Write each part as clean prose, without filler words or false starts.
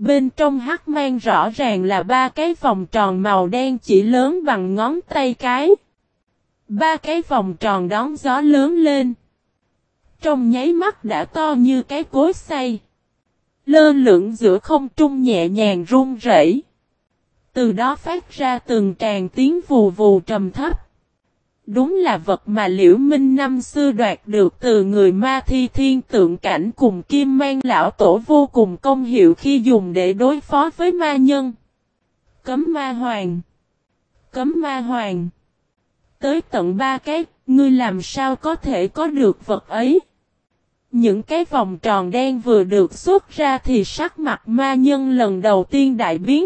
Bên trong hắc mang rõ ràng là ba cái vòng tròn màu đen chỉ lớn bằng ngón tay cái. Ba cái vòng tròn đón gió lớn lên. Trong nháy mắt đã to như cái cối xay. Lơ lửng giữa không trung nhẹ nhàng run rẩy. Từ đó phát ra từng tràng tiếng vù vù trầm thấp. Đúng là vật mà Liễu Minh năm xưa đoạt được từ người ma thi thiên tượng cảnh cùng Kim Mang lão tổ vô cùng công hiệu khi dùng để đối phó với ma nhân. Cấm ma hoàng. Cấm ma hoàng. Tới tận ba cái, ngươi làm sao có thể có được vật ấy? Những cái vòng tròn đen vừa được xuất ra thì sắc mặt ma nhân lần đầu tiên đại biến.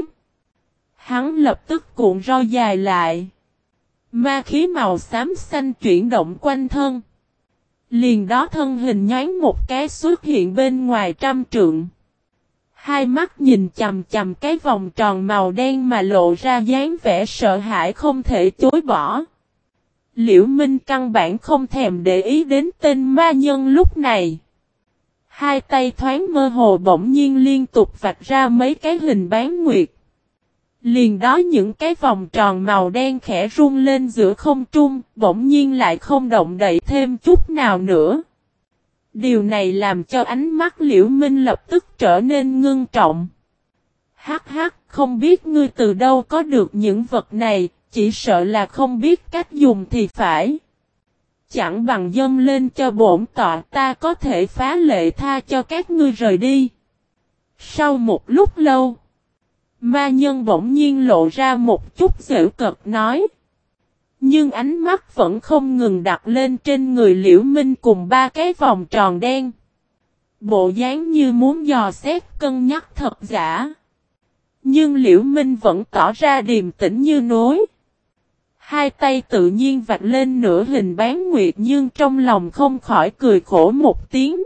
Hắn lập tức cuộn roi dài lại. Ma khí màu xám xanh chuyển động quanh thân. Liền đó thân hình nhoáng một cái xuất hiện bên ngoài 100 trượng. Hai mắt nhìn chằm chằm cái vòng tròn màu đen mà lộ ra dáng vẻ sợ hãi không thể chối bỏ. Liễu Minh căn bản không thèm để ý đến tên ma nhân lúc này. Hai tay thoáng mơ hồ bỗng nhiên liên tục vạch ra mấy cái hình bán nguyệt. Liền đó những cái vòng tròn màu đen khẽ rung lên giữa không trung, bỗng nhiên lại không động đậy thêm chút nào nữa. Điều này làm cho ánh mắt Liễu Minh lập tức trở nên ngưng trọng. Hắc hắc, không biết ngươi từ đâu có được những vật này, chỉ sợ là không biết cách dùng thì phải. Chẳng bằng dâng lên cho bổn tọa, ta có thể phá lệ tha cho các ngươi rời đi. Sau một lúc lâu, ma nhân bỗng nhiên lộ ra một chút giễu cợt nói. Nhưng ánh mắt vẫn không ngừng đặt lên trên người Liễu Minh cùng ba cái vòng tròn đen. Bộ dáng như muốn dò xét cân nhắc thật giả. Nhưng Liễu Minh vẫn tỏ ra điềm tĩnh như núi. Hai tay tự nhiên vạch lên nửa hình bán nguyệt nhưng trong lòng không khỏi cười khổ một tiếng.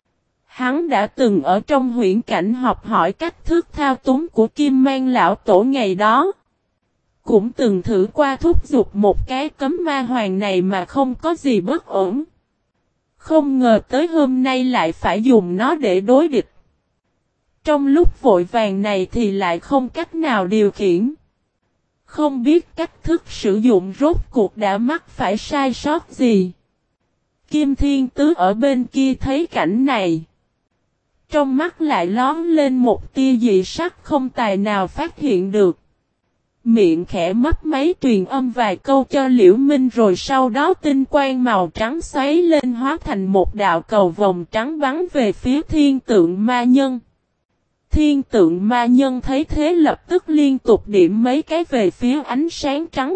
Hắn đã từng ở trong huyễn cảnh học hỏi cách thức thao túng của Kim Mang lão tổ ngày đó. Cũng từng thử qua thúc giục một cái cấm ma hoàng này mà không có gì bất ổn. Không ngờ tới hôm nay lại phải dùng nó để đối địch. Trong lúc vội vàng này thì lại không cách nào điều khiển. Không biết cách thức sử dụng rốt cuộc đã mắc phải sai sót gì. Kim Thiên Tứ ở bên kia thấy cảnh này. Trong mắt lại lóm lên một tia dị sắc không tài nào phát hiện được. Miệng khẽ mấp máy truyền âm vài câu cho Liễu Minh rồi sau đó tinh quang màu trắng xoáy lên hóa thành một đạo cầu vòng trắng bắn về phía thiên tượng ma nhân. Thiên tượng ma nhân thấy thế lập tức liên tục điểm mấy cái về phía ánh sáng trắng.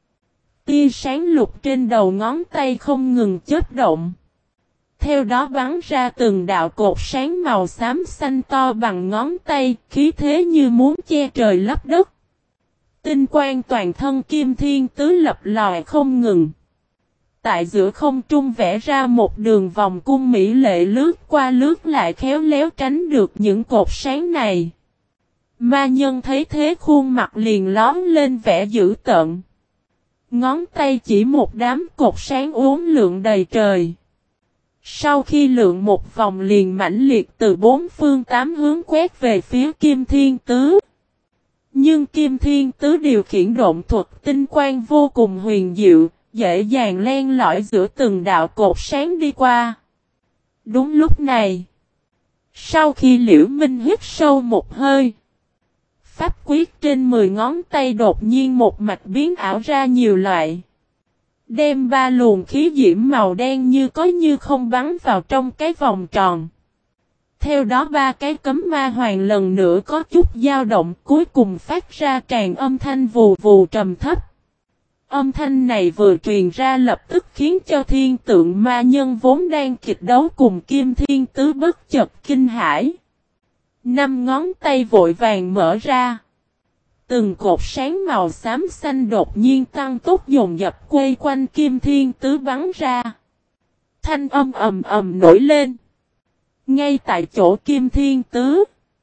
Tia sáng lục trên đầu ngón tay không ngừng chớp động. Theo đó bắn ra từng đạo cột sáng màu xám xanh to bằng ngón tay, khí thế như muốn che trời lấp đất. Tinh quang toàn thân Kim Thiên Tứ lập lòi không ngừng. Tại giữa không trung vẽ ra một đường vòng cung mỹ lệ lướt qua lướt lại khéo léo tránh được những cột sáng này. Ma nhân thấy thế khuôn mặt liền lóm lên vẻ dữ tợn. Ngón tay chỉ một đám cột sáng uốn lượn đầy trời. Sau khi lượn một vòng liền mãnh liệt từ bốn phương tám hướng quét về phía Kim Thiên Tứ. Nhưng Kim Thiên Tứ điều khiển độn thuật tinh quang vô cùng huyền diệu, dễ dàng len lỏi giữa từng đạo cột sáng đi qua. Đúng lúc này, sau khi Liễu Minh hít sâu một hơi, pháp quyết trên 10 ngón tay đột nhiên một mạch biến ảo ra nhiều loại. Đem ba luồng khí diễm màu đen như có như không bắn vào trong cái vòng tròn. Theo đó ba cái cấm ma hoàng lần nữa có chút dao động cuối cùng phát ra tràn âm thanh vù vù trầm thấp. Âm thanh này vừa truyền ra lập tức khiến cho thiên tượng ma nhân vốn đang kịch đấu cùng Kim Thiên Tứ bất chợt kinh hãi. 5 ngón tay vội vàng mở ra. Từng cột sáng màu xám xanh đột nhiên tăng tốc dồn dập quay quanh Kim Thiên Tứ bắn ra. Thanh âm ầm ầm nổi lên. Ngay tại chỗ Kim Thiên Tứ.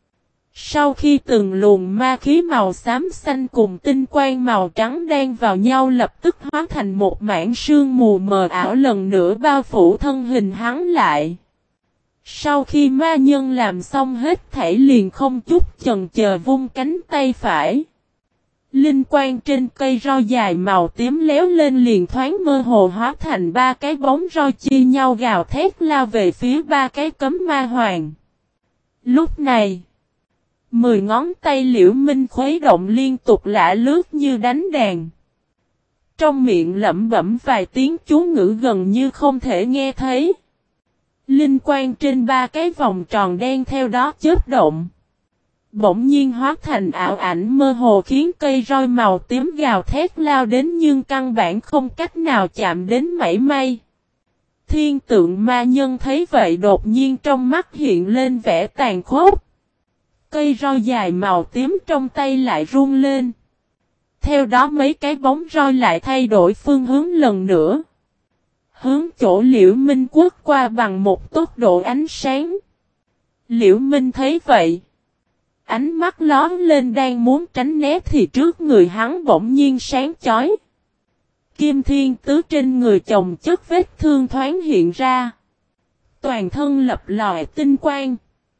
Sau khi từng luồng ma khí màu xám xanh cùng tinh quang màu trắng đan vào nhau lập tức hóa thành một mảng sương mù mờ ảo lần nữa bao phủ thân hình hắn lại. Sau khi ma nhân làm xong hết thảy liền không chút chần chờ vung cánh tay phải. Linh quang trên cây roi dài màu tím léo lên liền thoáng mơ hồ hóa thành ba cái bóng roi chia nhau gào thét lao về phía ba cái cấm ma hoàng. Lúc này, 10 ngón tay Liễu Minh khuấy động liên tục lả lướt như đánh đàn. Trong miệng lẩm bẩm vài tiếng chú ngữ gần như không thể nghe thấy. Linh quang trên ba cái vòng tròn đen theo đó chớp động. Bỗng nhiên hóa thành ảo ảnh mơ hồ khiến cây roi màu tím gào thét lao đến nhưng căn bản không cách nào chạm đến mảy may. Thiên tượng ma nhân thấy vậy đột nhiên trong mắt hiện lên vẻ tàn khốc. Cây roi dài màu tím trong tay lại run lên. Theo đó mấy cái bóng roi lại thay đổi phương hướng lần nữa. Hướng chỗ Liễu Minh quất qua bằng một tốc độ ánh sáng. Liễu Minh thấy vậy. Ánh mắt lóe lên đang muốn tránh né thì trước người hắn bỗng nhiên sáng chói. Kim Thiên Tứ trên người chồng chất vết thương thoáng hiện ra. Toàn thân lập lòe tinh quang.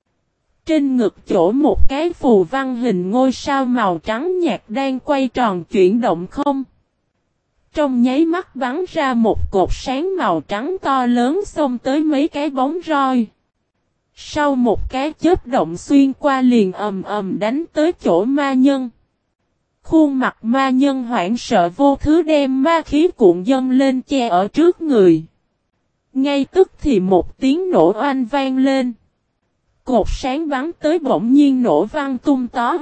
Trên ngực chỗ một cái phù văn hình ngôi sao màu trắng nhạt đang quay tròn chuyển động không. Trong nháy mắt bắn ra một cột sáng màu trắng to lớn xông tới mấy cái bóng roi. Sau một cái chớp động xuyên qua liền ầm ầm đánh tới chỗ ma nhân. Khuôn mặt ma nhân hoảng sợ vô thứ đem ma khí cuộn dâng lên che ở trước người. Ngay tức thì một tiếng nổ oanh vang lên. Cột sáng bắn tới bỗng nhiên nổ vang tung tó.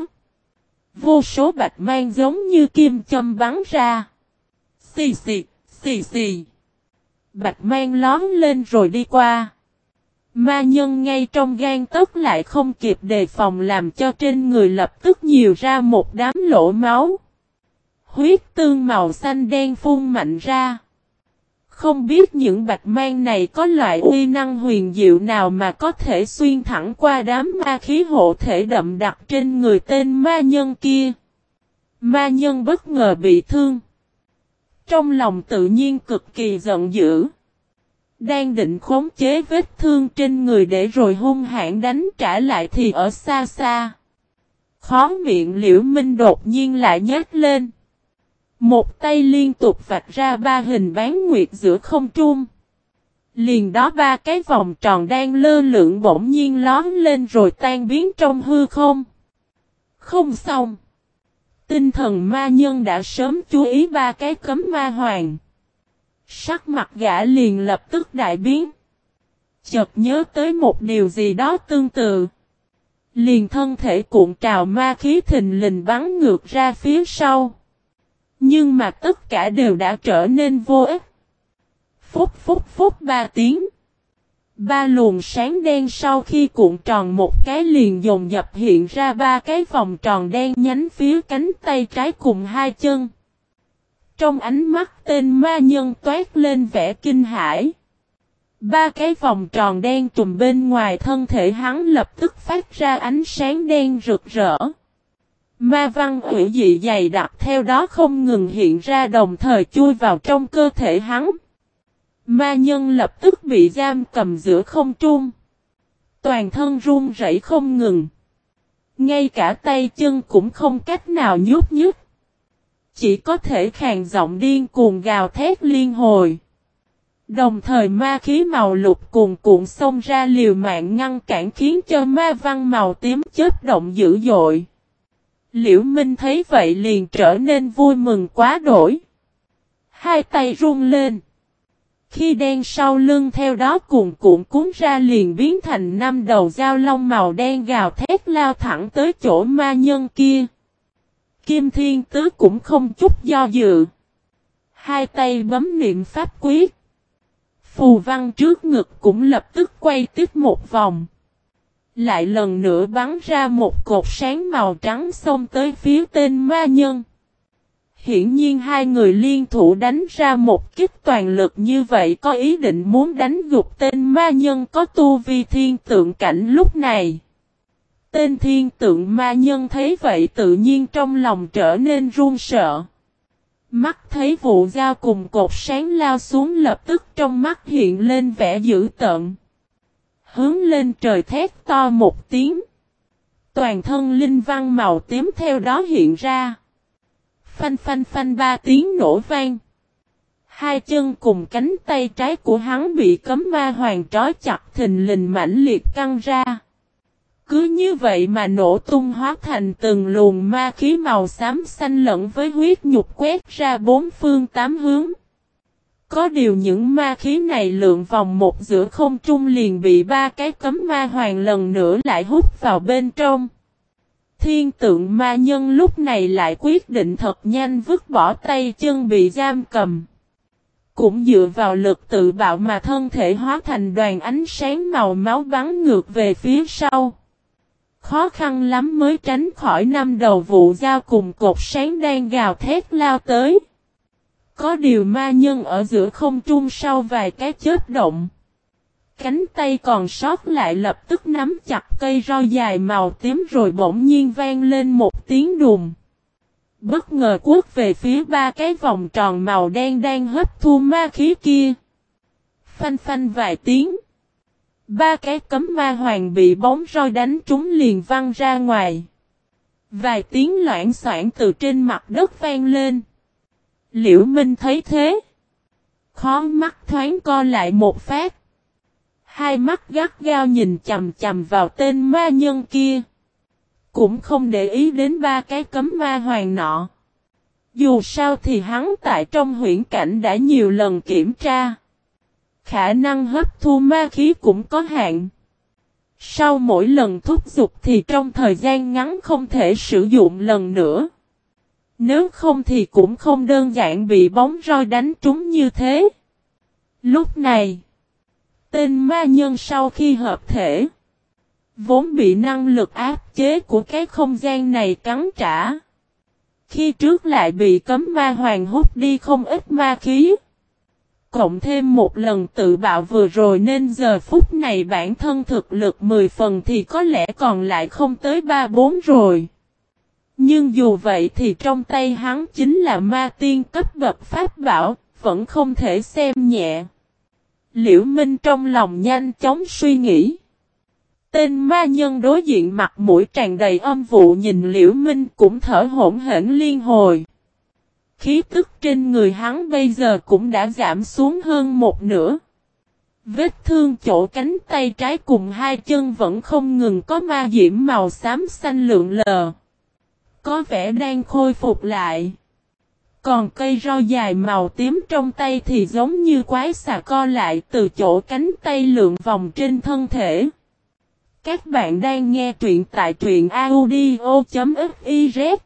Vô số bạch mang giống như kim châm bắn ra. Xì xì, xì xì. Bạch mang lón lên rồi đi qua. Ma nhân ngay trong gan tấc lại không kịp đề phòng làm cho trên người lập tức nhiều ra một đám lỗ máu. Huyết tương màu xanh đen phun mạnh ra. Không biết những bạch mang này có loại uy năng huyền diệu nào mà có thể xuyên thẳng qua đám ma khí hộ thể đậm đặc trên người tên ma nhân kia. Ma nhân bất ngờ bị thương. Trong lòng tự nhiên cực kỳ giận dữ. Đang định khống chế vết thương trên người để rồi hung hãn đánh trả lại thì ở xa xa. Khóe miệng Liễu Minh đột nhiên lại nhếch lên. Một tay liên tục vạch ra ba hình bán nguyệt giữa không trung. Liền đó ba cái vòng tròn đang lơ lửng bỗng nhiên lóm lên rồi tan biến trong hư không. Không xong. Tinh thần ma nhân đã sớm chú ý ba cái cấm ma hoàng. Sắc mặt gã liền lập tức đại biến. Chợt nhớ tới một điều gì đó tương tự. Liền thân thể cuộn trào ma khí thình lình bắn ngược ra phía sau. Nhưng mà tất cả đều đã trở nên vô ích. Phúc phúc phúc ba tiếng. Ba luồng sáng đen sau khi cuộn tròn một cái liền dồn dập hiện ra ba cái vòng tròn đen nhánh phía cánh tay trái cùng hai chân. Trong ánh mắt tên ma nhân toát lên vẻ kinh hãi. Ba cái vòng tròn đen trùm bên ngoài thân thể hắn lập tức phát ra ánh sáng đen rực rỡ. Ma văn hủy dị dày đặc theo đó không ngừng hiện ra đồng thời chui vào trong cơ thể hắn. Ma nhân lập tức bị giam cầm giữa không trung. Toàn thân run rẩy không ngừng. Ngay cả tay chân cũng không cách nào nhúc nhích. Chỉ có thể khàn giọng điên cuồng gào thét liên hồi. Đồng thời ma khí màu lục cuồn cuộn xông ra liều mạng ngăn cản khiến cho ma văn màu tím chớp động dữ dội. Liễu Minh thấy vậy liền trở nên vui mừng quá đổi. Hai tay run lên. Khi đen sau lưng theo đó cuồn cuộn cuốn ra liền biến thành 5 đầu dao long màu đen gào thét lao thẳng tới chỗ ma nhân kia. Kim Thiên Tứ cũng không chút do dự. Hai tay bấm niệm pháp quyết. Phù văn trước ngực cũng lập tức quay tiếp một vòng. Lại lần nữa bắn ra một cột sáng màu trắng xông tới phía tên ma nhân. Hiển nhiên hai người liên thủ đánh ra một kích toàn lực như vậy có ý định muốn đánh gục tên ma nhân có tu vi thiên tượng cảnh lúc này. Tên thiên tượng ma nhân thấy vậy tự nhiên trong lòng trở nên run sợ. Mắt thấy vụ dao cùng cột sáng lao xuống lập tức trong mắt hiện lên vẻ dữ tợn. hướng lên trời thét to một tiếng. Toàn thân linh văn màu tím theo đó hiện ra. Phanh phanh phanh ba tiếng nổ vang. Hai chân cùng cánh tay trái của hắn bị cấm ma hoàng trói chặt thình lình mãnh liệt căng ra. Cứ như vậy mà nổ tung hóa thành từng luồng ma khí màu xám xanh lẫn với huyết nhục quét ra bốn phương tám hướng. Có điều những ma khí này lượn vòng một giữa không trung liền bị ba cái cấm ma hoàng lần nữa lại hút vào bên trong. Thiên tượng ma nhân lúc này lại quyết định thật nhanh vứt bỏ tay chân bị giam cầm. Cũng dựa vào lực tự bạo mà thân thể hóa thành đoàn ánh sáng màu máu bắn ngược về phía sau. Khó khăn lắm mới tránh khỏi năm đầu vụ dao cùng cột sáng đang gào thét lao tới. Có điều ma nhân ở giữa không trung sau vài cái chớp động. Cánh tay còn sót lại lập tức nắm chặt cây roi dài màu tím rồi bỗng nhiên vang lên một tiếng đùng. Bất ngờ quất về phía ba cái vòng tròn màu đen đang hấp thu ma khí kia. Phanh phanh vài tiếng. Ba cái cấm ma hoàng bị bóng roi đánh trúng liền văng ra ngoài. Vài tiếng loảng xoảng từ trên mặt đất vang lên. Liễu Minh thấy thế. Khó mắt thoáng co lại một phát. Hai mắt gắt gao nhìn chằm chằm vào tên ma nhân kia. Cũng không để ý đến ba cái cấm ma hoàng nọ. Dù sao thì hắn tại trong huyễn cảnh đã nhiều lần kiểm tra. Khả năng hấp thu ma khí cũng có hạn. Sau mỗi lần thúc giục thì trong thời gian ngắn không thể sử dụng lần nữa. Nếu không thì cũng không đơn giản bị bóng roi đánh trúng như thế. Lúc này, tên ma nhân sau khi hợp thể, vốn bị năng lực áp chế của cái không gian này cắn trả. Khi trước lại bị cấm ma hoàng hút đi không ít ma khí. Cộng thêm một lần tự bạo vừa rồi nên giờ phút này bản thân thực lực 10 phần thì có lẽ còn lại không tới 3-4 rồi. Nhưng dù vậy thì trong tay hắn chính là ma tiên cấp bậc pháp bảo, vẫn không thể xem nhẹ. Liễu Minh trong lòng nhanh chóng suy nghĩ. Tên ma nhân đối diện mặt mũi tràn đầy âm vụ nhìn Liễu Minh cũng thở hổn hển liên hồi. Khí tức trên người hắn bây giờ cũng đã giảm xuống hơn một nửa. Vết thương chỗ cánh tay trái cùng hai chân vẫn không ngừng có ma diễm màu xám xanh lượn lờ. Có vẻ đang khôi phục lại. Còn cây roi dài màu tím trong tay thì giống như quái xà co lại từ chỗ cánh tay lượn vòng trên thân thể. Các bạn đang nghe truyện tại truyện audio.fiz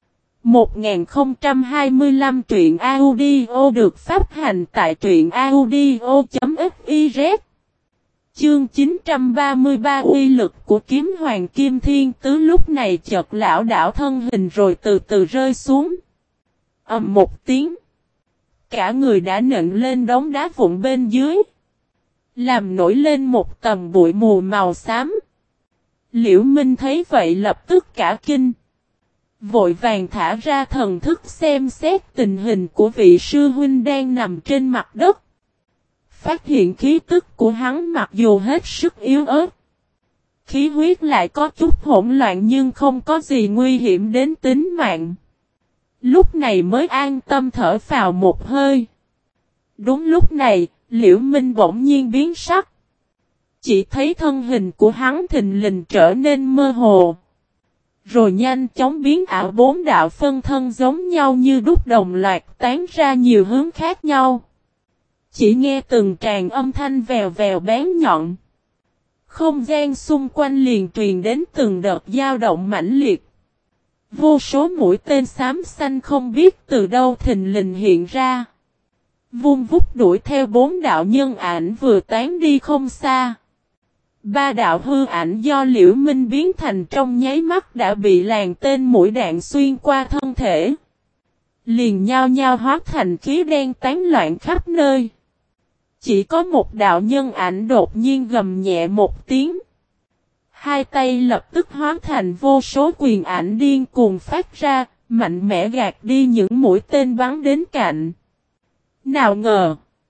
1025 truyện audio được phát hành tại truyện audio.fiz. Chương 933 uy lực của kiếm hoàng kim thiên tứ lúc này chợt lảo đảo thân hình rồi từ từ rơi xuống. Ầm một tiếng. Cả người đã nện lên đống đá vụn bên dưới. Làm nổi lên một tầng bụi mù màu xám. Liễu Minh thấy vậy lập tức cả kinh. Vội vàng thả ra thần thức xem xét tình hình của vị sư huynh đang nằm trên mặt đất. Phát hiện khí tức của hắn mặc dù hết sức yếu ớt. Khí huyết lại có chút hỗn loạn nhưng không có gì nguy hiểm đến tính mạng. Lúc này mới an tâm thở phào một hơi. Đúng lúc này, Liễu Minh bỗng nhiên biến sắc. Chỉ thấy thân hình của hắn thình lình trở nên mơ hồ. Rồi nhanh chóng biến ảo bốn đạo phân thân giống nhau như đúc đồng loạt tán ra nhiều hướng khác nhau. Chỉ nghe từng tràng âm thanh vèo vèo bén nhọn. Không gian xung quanh liền truyền đến từng đợt dao động mãnh liệt. Vô số mũi tên xám xanh không biết từ đâu thình lình hiện ra. Vung vút đuổi theo bốn đạo nhân ảnh vừa tán đi không xa. Ba đạo hư ảnh do Liễu Minh biến thành trong nháy mắt đã bị làn tên mũi đạn xuyên qua thân thể. Liền nhao nhao hóa thành khí đen tán loạn khắp nơi. Chỉ có một đạo nhân ảnh đột nhiên gầm nhẹ một tiếng. Hai tay lập tức hóa thành vô số quyền ảnh điên cuồng phát ra, mạnh mẽ gạt đi những mũi tên bắn đến cạnh. Nào ngờ,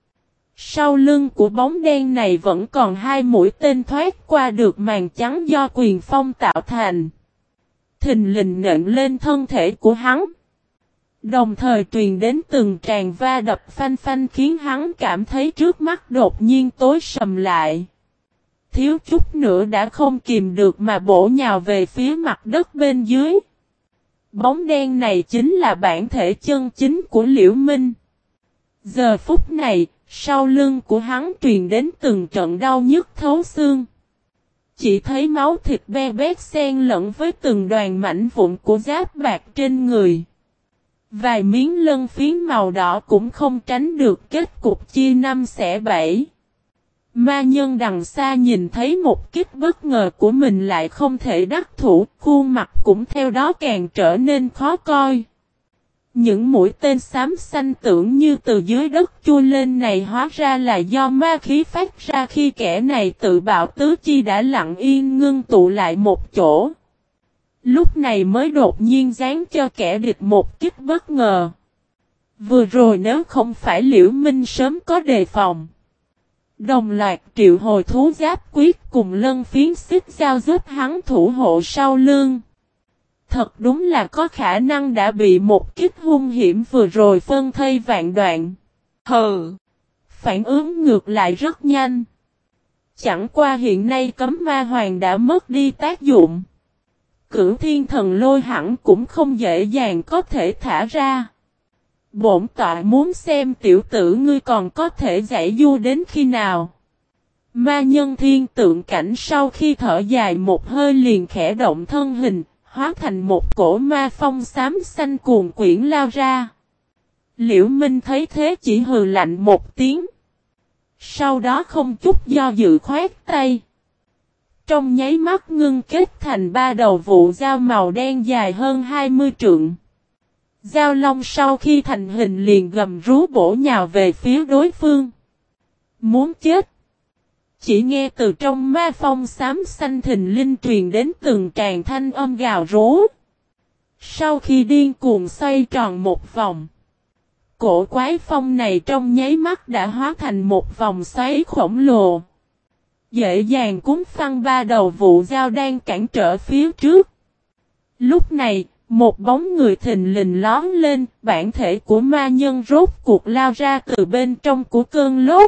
Sau lưng của bóng đen này vẫn còn hai mũi tên thoát qua được màn trắng do quyền phong tạo thành. Thình lình nện lên thân thể của hắn. Đồng thời truyền đến từng tràng va đập phanh phanh khiến hắn cảm thấy trước mắt đột nhiên tối sầm lại. Thiếu chút nữa đã không kìm được mà bổ nhào về phía mặt đất bên dưới. Bóng đen này chính là bản thể chân chính của Liễu Minh. Giờ phút này, sau lưng của hắn truyền đến từng trận đau nhức thấu xương. Chỉ thấy máu thịt be bét xen lẫn với từng đoàn mảnh vụn của giáp bạc trên người. Vài miếng lân phiến màu đỏ cũng không tránh được kết cục chia năm xẻ bảy. Ma nhân đằng xa nhìn thấy một kích bất ngờ của mình lại không thể đắc thủ, khuôn mặt cũng theo đó càng trở nên khó coi. Những mũi tên xám xanh tưởng như từ dưới đất chui lên này hóa ra là do ma khí phát ra khi kẻ này tự bạo tứ chi đã lặng yên ngưng tụ lại một chỗ. Lúc này mới đột nhiên giáng cho kẻ địch một kích bất ngờ. Vừa rồi nếu không phải Liễu Minh sớm có đề phòng. Đồng loạt triệu hồi thú giáp quyết cùng lân phiến xích giao giúp hắn thủ hộ sau lưng. Thật đúng là có khả năng đã bị một kích hung hiểm vừa rồi phân thây vạn đoạn. Hừ! Phản ứng ngược lại rất nhanh. Chẳng qua hiện nay cấm ma hoàng đã mất đi tác dụng. Cửu thiên thần lôi hẳn cũng không dễ dàng có thể thả ra. Bổn tọa muốn xem tiểu tử ngươi còn có thể giải du đến khi nào. Ma nhân thiên tượng cảnh sau khi thở dài một hơi liền khẽ động thân hình, hóa thành một cổ ma phong xám xanh cuồn quyển lao ra. Liễu Minh thấy thế chỉ hừ lạnh một tiếng. Sau đó không chút do dự khoát tay. Trong nháy mắt ngưng kết thành ba đầu vụ dao màu đen dài hơn 20 trượng. Giao long sau khi thành hình liền gầm rú bổ nhào về phía đối phương. Muốn chết. Chỉ nghe từ trong ma phong xám xanh thình linh truyền đến từng tràng thanh âm gào rú. Sau khi điên cuồng xoay tròn một vòng. Cổ quái phong này trong nháy mắt đã hóa thành một vòng xoáy khổng lồ. Dễ dàng cuốn phăng ba đầu vụ dao đang cản trở phía trước. Lúc này, một bóng người thình lình lóm lên, bản thể của ma nhân rốt cuộc lao ra từ bên trong của cơn lốc.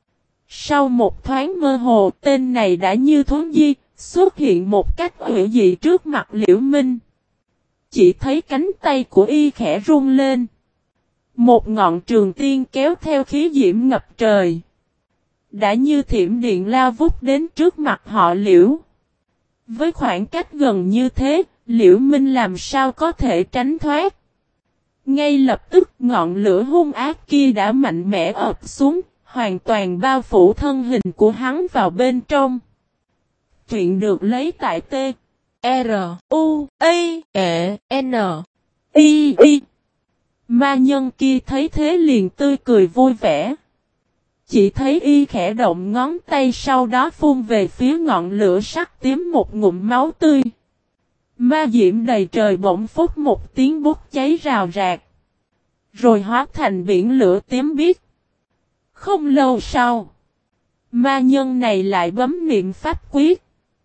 Sau một thoáng mơ hồ, tên này đã như thuấn di, xuất hiện một cách hữu dị trước mặt Liễu Minh. Chỉ thấy cánh tay của y khẽ rung lên. Một ngọn trường tiên kéo theo khí diễm ngập trời. Đã như thiểm điện lao vút đến trước mặt họ Liễu. Với khoảng cách gần như thế, Liễu Minh làm sao có thể tránh thoát. Ngay lập tức ngọn lửa hung ác kia đã mạnh mẽ ập xuống, hoàn toàn bao phủ thân hình của hắn vào bên trong. Truyện được lấy tại T. R. U. A. E. N. I. I. Ma nhân kia thấy thế liền tươi cười vui vẻ. Chỉ thấy y khẽ động ngón tay sau đó phun về phía ngọn lửa sắc tím một ngụm máu tươi. Ma diễm đầy trời bỗng phút một tiếng bút cháy rào rạc. Rồi hóa thành biển lửa tím biếc. Không lâu sau, ma nhân này lại bấm niệm pháp quyết.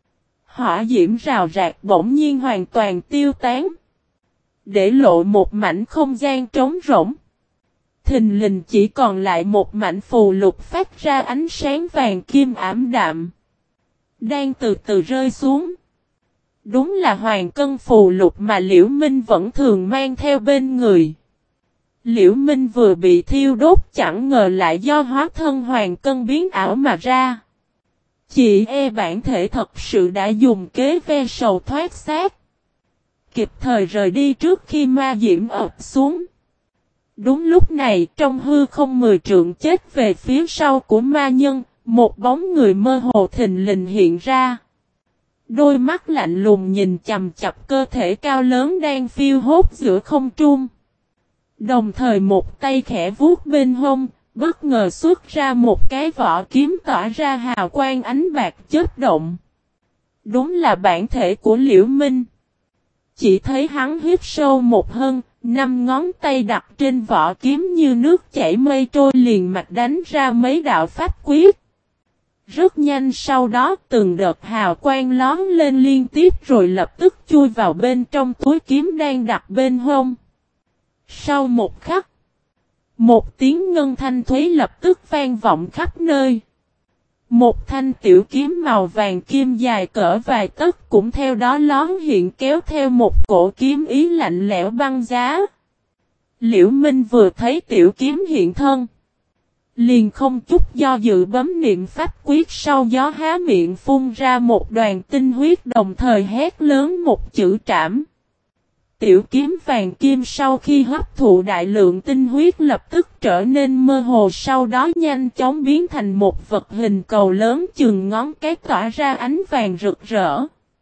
Hỏa diễm rào rạc bỗng nhiên hoàn toàn tiêu tán. Để lộ một mảnh không gian trống rỗng. Thình lình chỉ còn lại một mảnh phù lục phát ra ánh sáng vàng kim ảm đạm. Đang từ từ rơi xuống. Đúng là hoàng cân phù lục mà Liễu Minh vẫn thường mang theo bên người. Liễu Minh vừa bị thiêu đốt chẳng ngờ lại do hóa thân hoàng cân biến ảo mà ra. Chị bản thể thật sự đã dùng kế ve sầu thoát xác. Kịp thời rời đi trước khi ma diễm ập xuống. Đúng lúc này trong hư không 10 trượng chết về phía sau của ma nhân, một bóng người mơ hồ thình lình hiện ra. Đôi mắt lạnh lùng nhìn chằm chằm cơ thể cao lớn đang phiêu hốt giữa không trung. Đồng thời một tay khẽ vuốt bên hông, bất ngờ xuất ra một cái vỏ kiếm tỏa ra hào quang ánh bạc chớp động. Đúng là bản thể của Liễu Minh. Chỉ thấy hắn hít sâu một hơi, Năm ngón tay đặt trên vỏ kiếm như nước chảy mây trôi liền mạch đánh ra mấy đạo pháp quyết. Rất nhanh sau đó từng đợt hào quang lóm lên liên tiếp rồi lập tức chui vào bên trong túi kiếm đang đặt bên hông. Sau một khắc, một tiếng ngân thanh thúy lập tức vang vọng khắp nơi. Một thanh tiểu kiếm màu vàng kim dài cỡ vài tấc cũng theo đó lóm hiện kéo theo một cổ kiếm ý lạnh lẽo băng giá. Liễu Minh vừa thấy tiểu kiếm hiện thân, liền không chút do dự bấm niệm pháp quyết, sau gió há miệng phun ra một đoàn tinh huyết đồng thời hét lớn một chữ trảm. Tiểu kiếm vàng kim sau khi hấp thụ đại lượng tinh huyết lập tức trở nên mơ hồ, sau đó nhanh chóng biến thành một vật hình cầu lớn chừng ngón cái tỏa ra ánh vàng rực rỡ.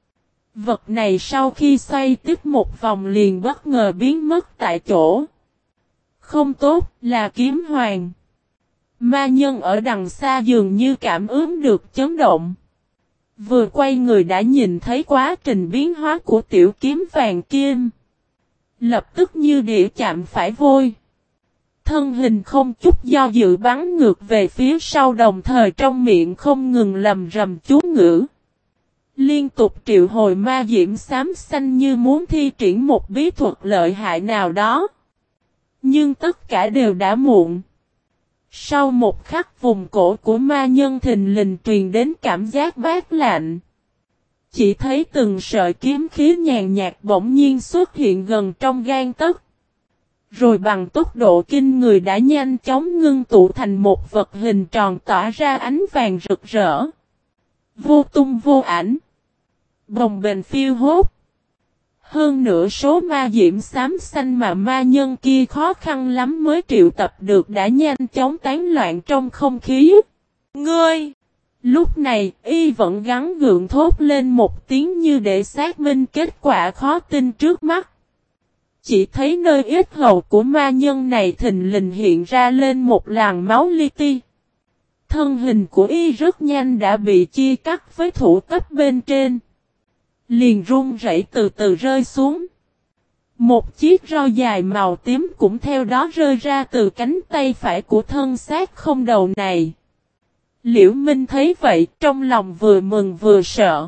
Vật này sau khi xoay tiếp một vòng liền bất ngờ biến mất tại chỗ. Không tốt, là kiếm hoàng. Ma nhân ở đằng xa dường như cảm ứng được chấn động. Vừa quay người đã nhìn thấy quá trình biến hóa của tiểu kiếm vàng kim. Lập tức như đĩa chạm phải vôi. Thân hình không chút do dự bắn ngược về phía sau, đồng thời trong miệng không ngừng lầm rầm chú ngữ. Liên tục triệu hồi ma diễm xám xanh như muốn thi triển một bí thuật lợi hại nào đó. Nhưng tất cả đều đã muộn. Sau một khắc vùng cổ của ma nhân thình lình truyền đến cảm giác mát lạnh. Chỉ thấy từng sợi kiếm khí nhàn nhạt bỗng nhiên xuất hiện gần trong gang tấc. Rồi bằng tốc độ kinh người đã nhanh chóng ngưng tụ thành một vật hình tròn tỏa ra ánh vàng rực rỡ. Vô tung vô ảnh. Bồng bềnh phiêu hốt. Hơn nửa số ma diễm xám xanh mà ma nhân kia khó khăn lắm mới triệu tập được đã nhanh chóng tán loạn trong không khí. Ngươi! Lúc này, y vẫn gắng gượng thốt lên một tiếng như để xác minh kết quả khó tin trước mắt. Chỉ thấy nơi yết hầu của ma nhân này thình lình hiện ra lên một làn máu li ti. Thân hình của y rất nhanh đã bị chia cắt với thủ cấp bên trên. Liền run rẩy từ từ rơi xuống. Một chiếc roi dài màu tím cũng theo đó rơi ra từ cánh tay phải của thân xác không đầu này. Liễu Minh thấy vậy trong lòng vừa mừng vừa sợ.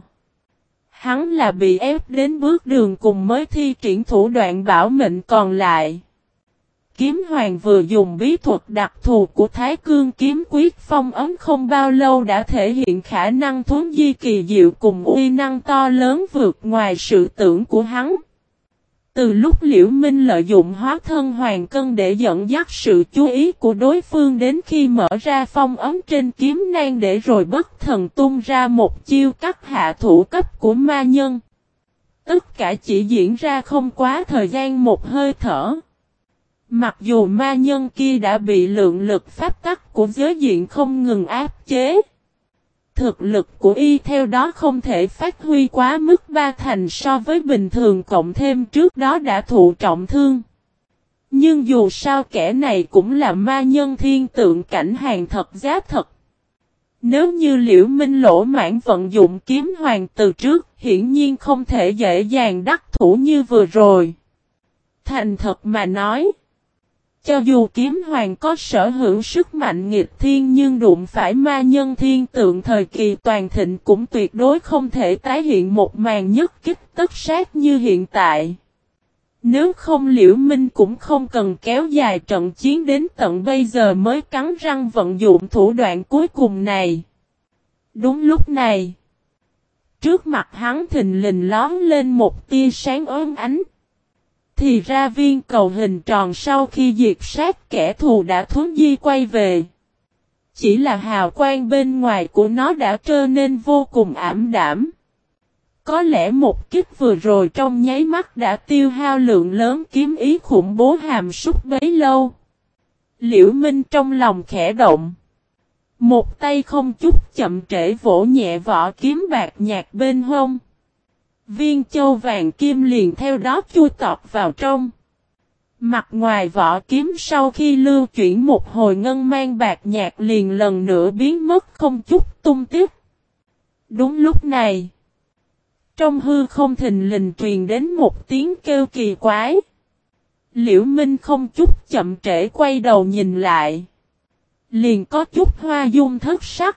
Hắn là bị ép đến bước đường cùng mới thi triển thủ đoạn bảo mệnh còn lại. Kiếm hoàng vừa dùng bí thuật đặc thù của Thái Cương kiếm quyết phong ấn không bao lâu đã thể hiện khả năng thuấn di kỳ diệu cùng uy năng to lớn vượt ngoài sự tưởng của hắn. Từ lúc Liễu Minh lợi dụng hóa thân hoàng cân để dẫn dắt sự chú ý của đối phương đến khi mở ra phong ấn trên kiếm nan để rồi bất thần tung ra một chiêu cắt hạ thủ cấp của ma nhân. Tất cả chỉ diễn ra không quá thời gian một hơi thở. Mặc dù ma nhân kia đã bị lượng lực pháp tắc của giới diện không ngừng áp chế. Thực lực của y theo đó không thể phát huy quá mức ba thành so với bình thường, cộng thêm trước đó đã thụ trọng thương. Nhưng dù sao kẻ này cũng là ma nhân thiên tượng cảnh hàng thật giá thật. Nếu như Liễu Minh lỗ mãn vận dụng kiếm hoàng từ trước, hiển nhiên không thể dễ dàng đắc thủ như vừa rồi. Thành thật mà nói, cho dù kiếm hoàng có sở hữu sức mạnh nghịch thiên nhưng đụng phải ma nhân thiên tượng thời kỳ toàn thịnh cũng tuyệt đối không thể tái hiện một màn nhất kích tất sát như hiện tại. Nếu không Liễu Minh cũng không cần kéo dài trận chiến đến tận bây giờ mới cắn răng vận dụng thủ đoạn cuối cùng này. Đúng lúc này, trước mặt hắn thình lình lóm lên một tia sáng ốm ánh. Thì ra viên cầu hình tròn sau khi diệt sát kẻ thù đã thuấn di quay về. Chỉ là hào quang bên ngoài của nó đã trở nên vô cùng ảm đạm. Có lẽ một kích vừa rồi trong nháy mắt đã tiêu hao lượng lớn kiếm ý khủng bố hàm súc bấy lâu. Liễu Minh trong lòng khẽ động. Một tay không chút chậm trễ vỗ nhẹ vỏ kiếm bạc nhạt bên hông. Viên châu vàng kim liền theo đó chui tọt vào trong. Mặt ngoài vỏ kiếm sau khi lưu chuyển một hồi ngân mang bạc nhạt liền lần nữa biến mất không chút tung tích. Đúng lúc này, trong hư không thình lình truyền đến một tiếng kêu kỳ quái. Liễu Minh không chút chậm trễ quay đầu nhìn lại. Liền có chút hoa dung thất sắc.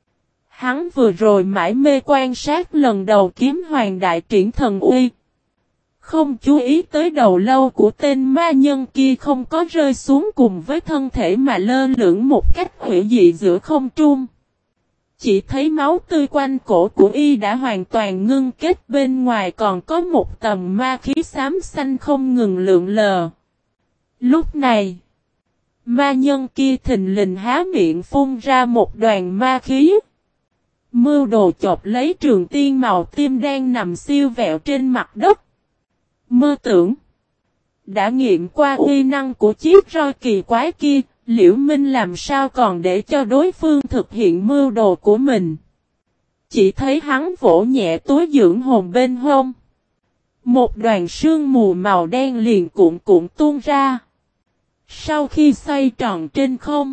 Hắn vừa rồi mải mê quan sát lần đầu kiếm hoàng đại triển thần uy. Không chú ý tới đầu lâu của tên ma nhân kia không có rơi xuống cùng với thân thể mà lơ lửng một cách hủy dị giữa không trung. Chỉ thấy máu tươi quanh cổ của y đã hoàn toàn ngưng kết, bên ngoài còn có một tầng ma khí xám xanh không ngừng lượn lờ. Lúc này, ma nhân kia thình lình há miệng phun ra một đoàn ma khí. Mưu đồ chộp lấy trường tiên màu tim đang nằm siêu vẹo trên mặt đất. Mơ tưởng. Đã nghiệm qua uy năng của chiếc roi kỳ quái kia, Liễu Minh làm sao còn để cho đối phương thực hiện mưu đồ của mình. Chỉ thấy hắn vỗ nhẹ túi dưỡng hồn bên hông. Một đoàn sương mù màu đen liền cuộn cuộn tuôn ra. Sau khi xoay tròn trên không,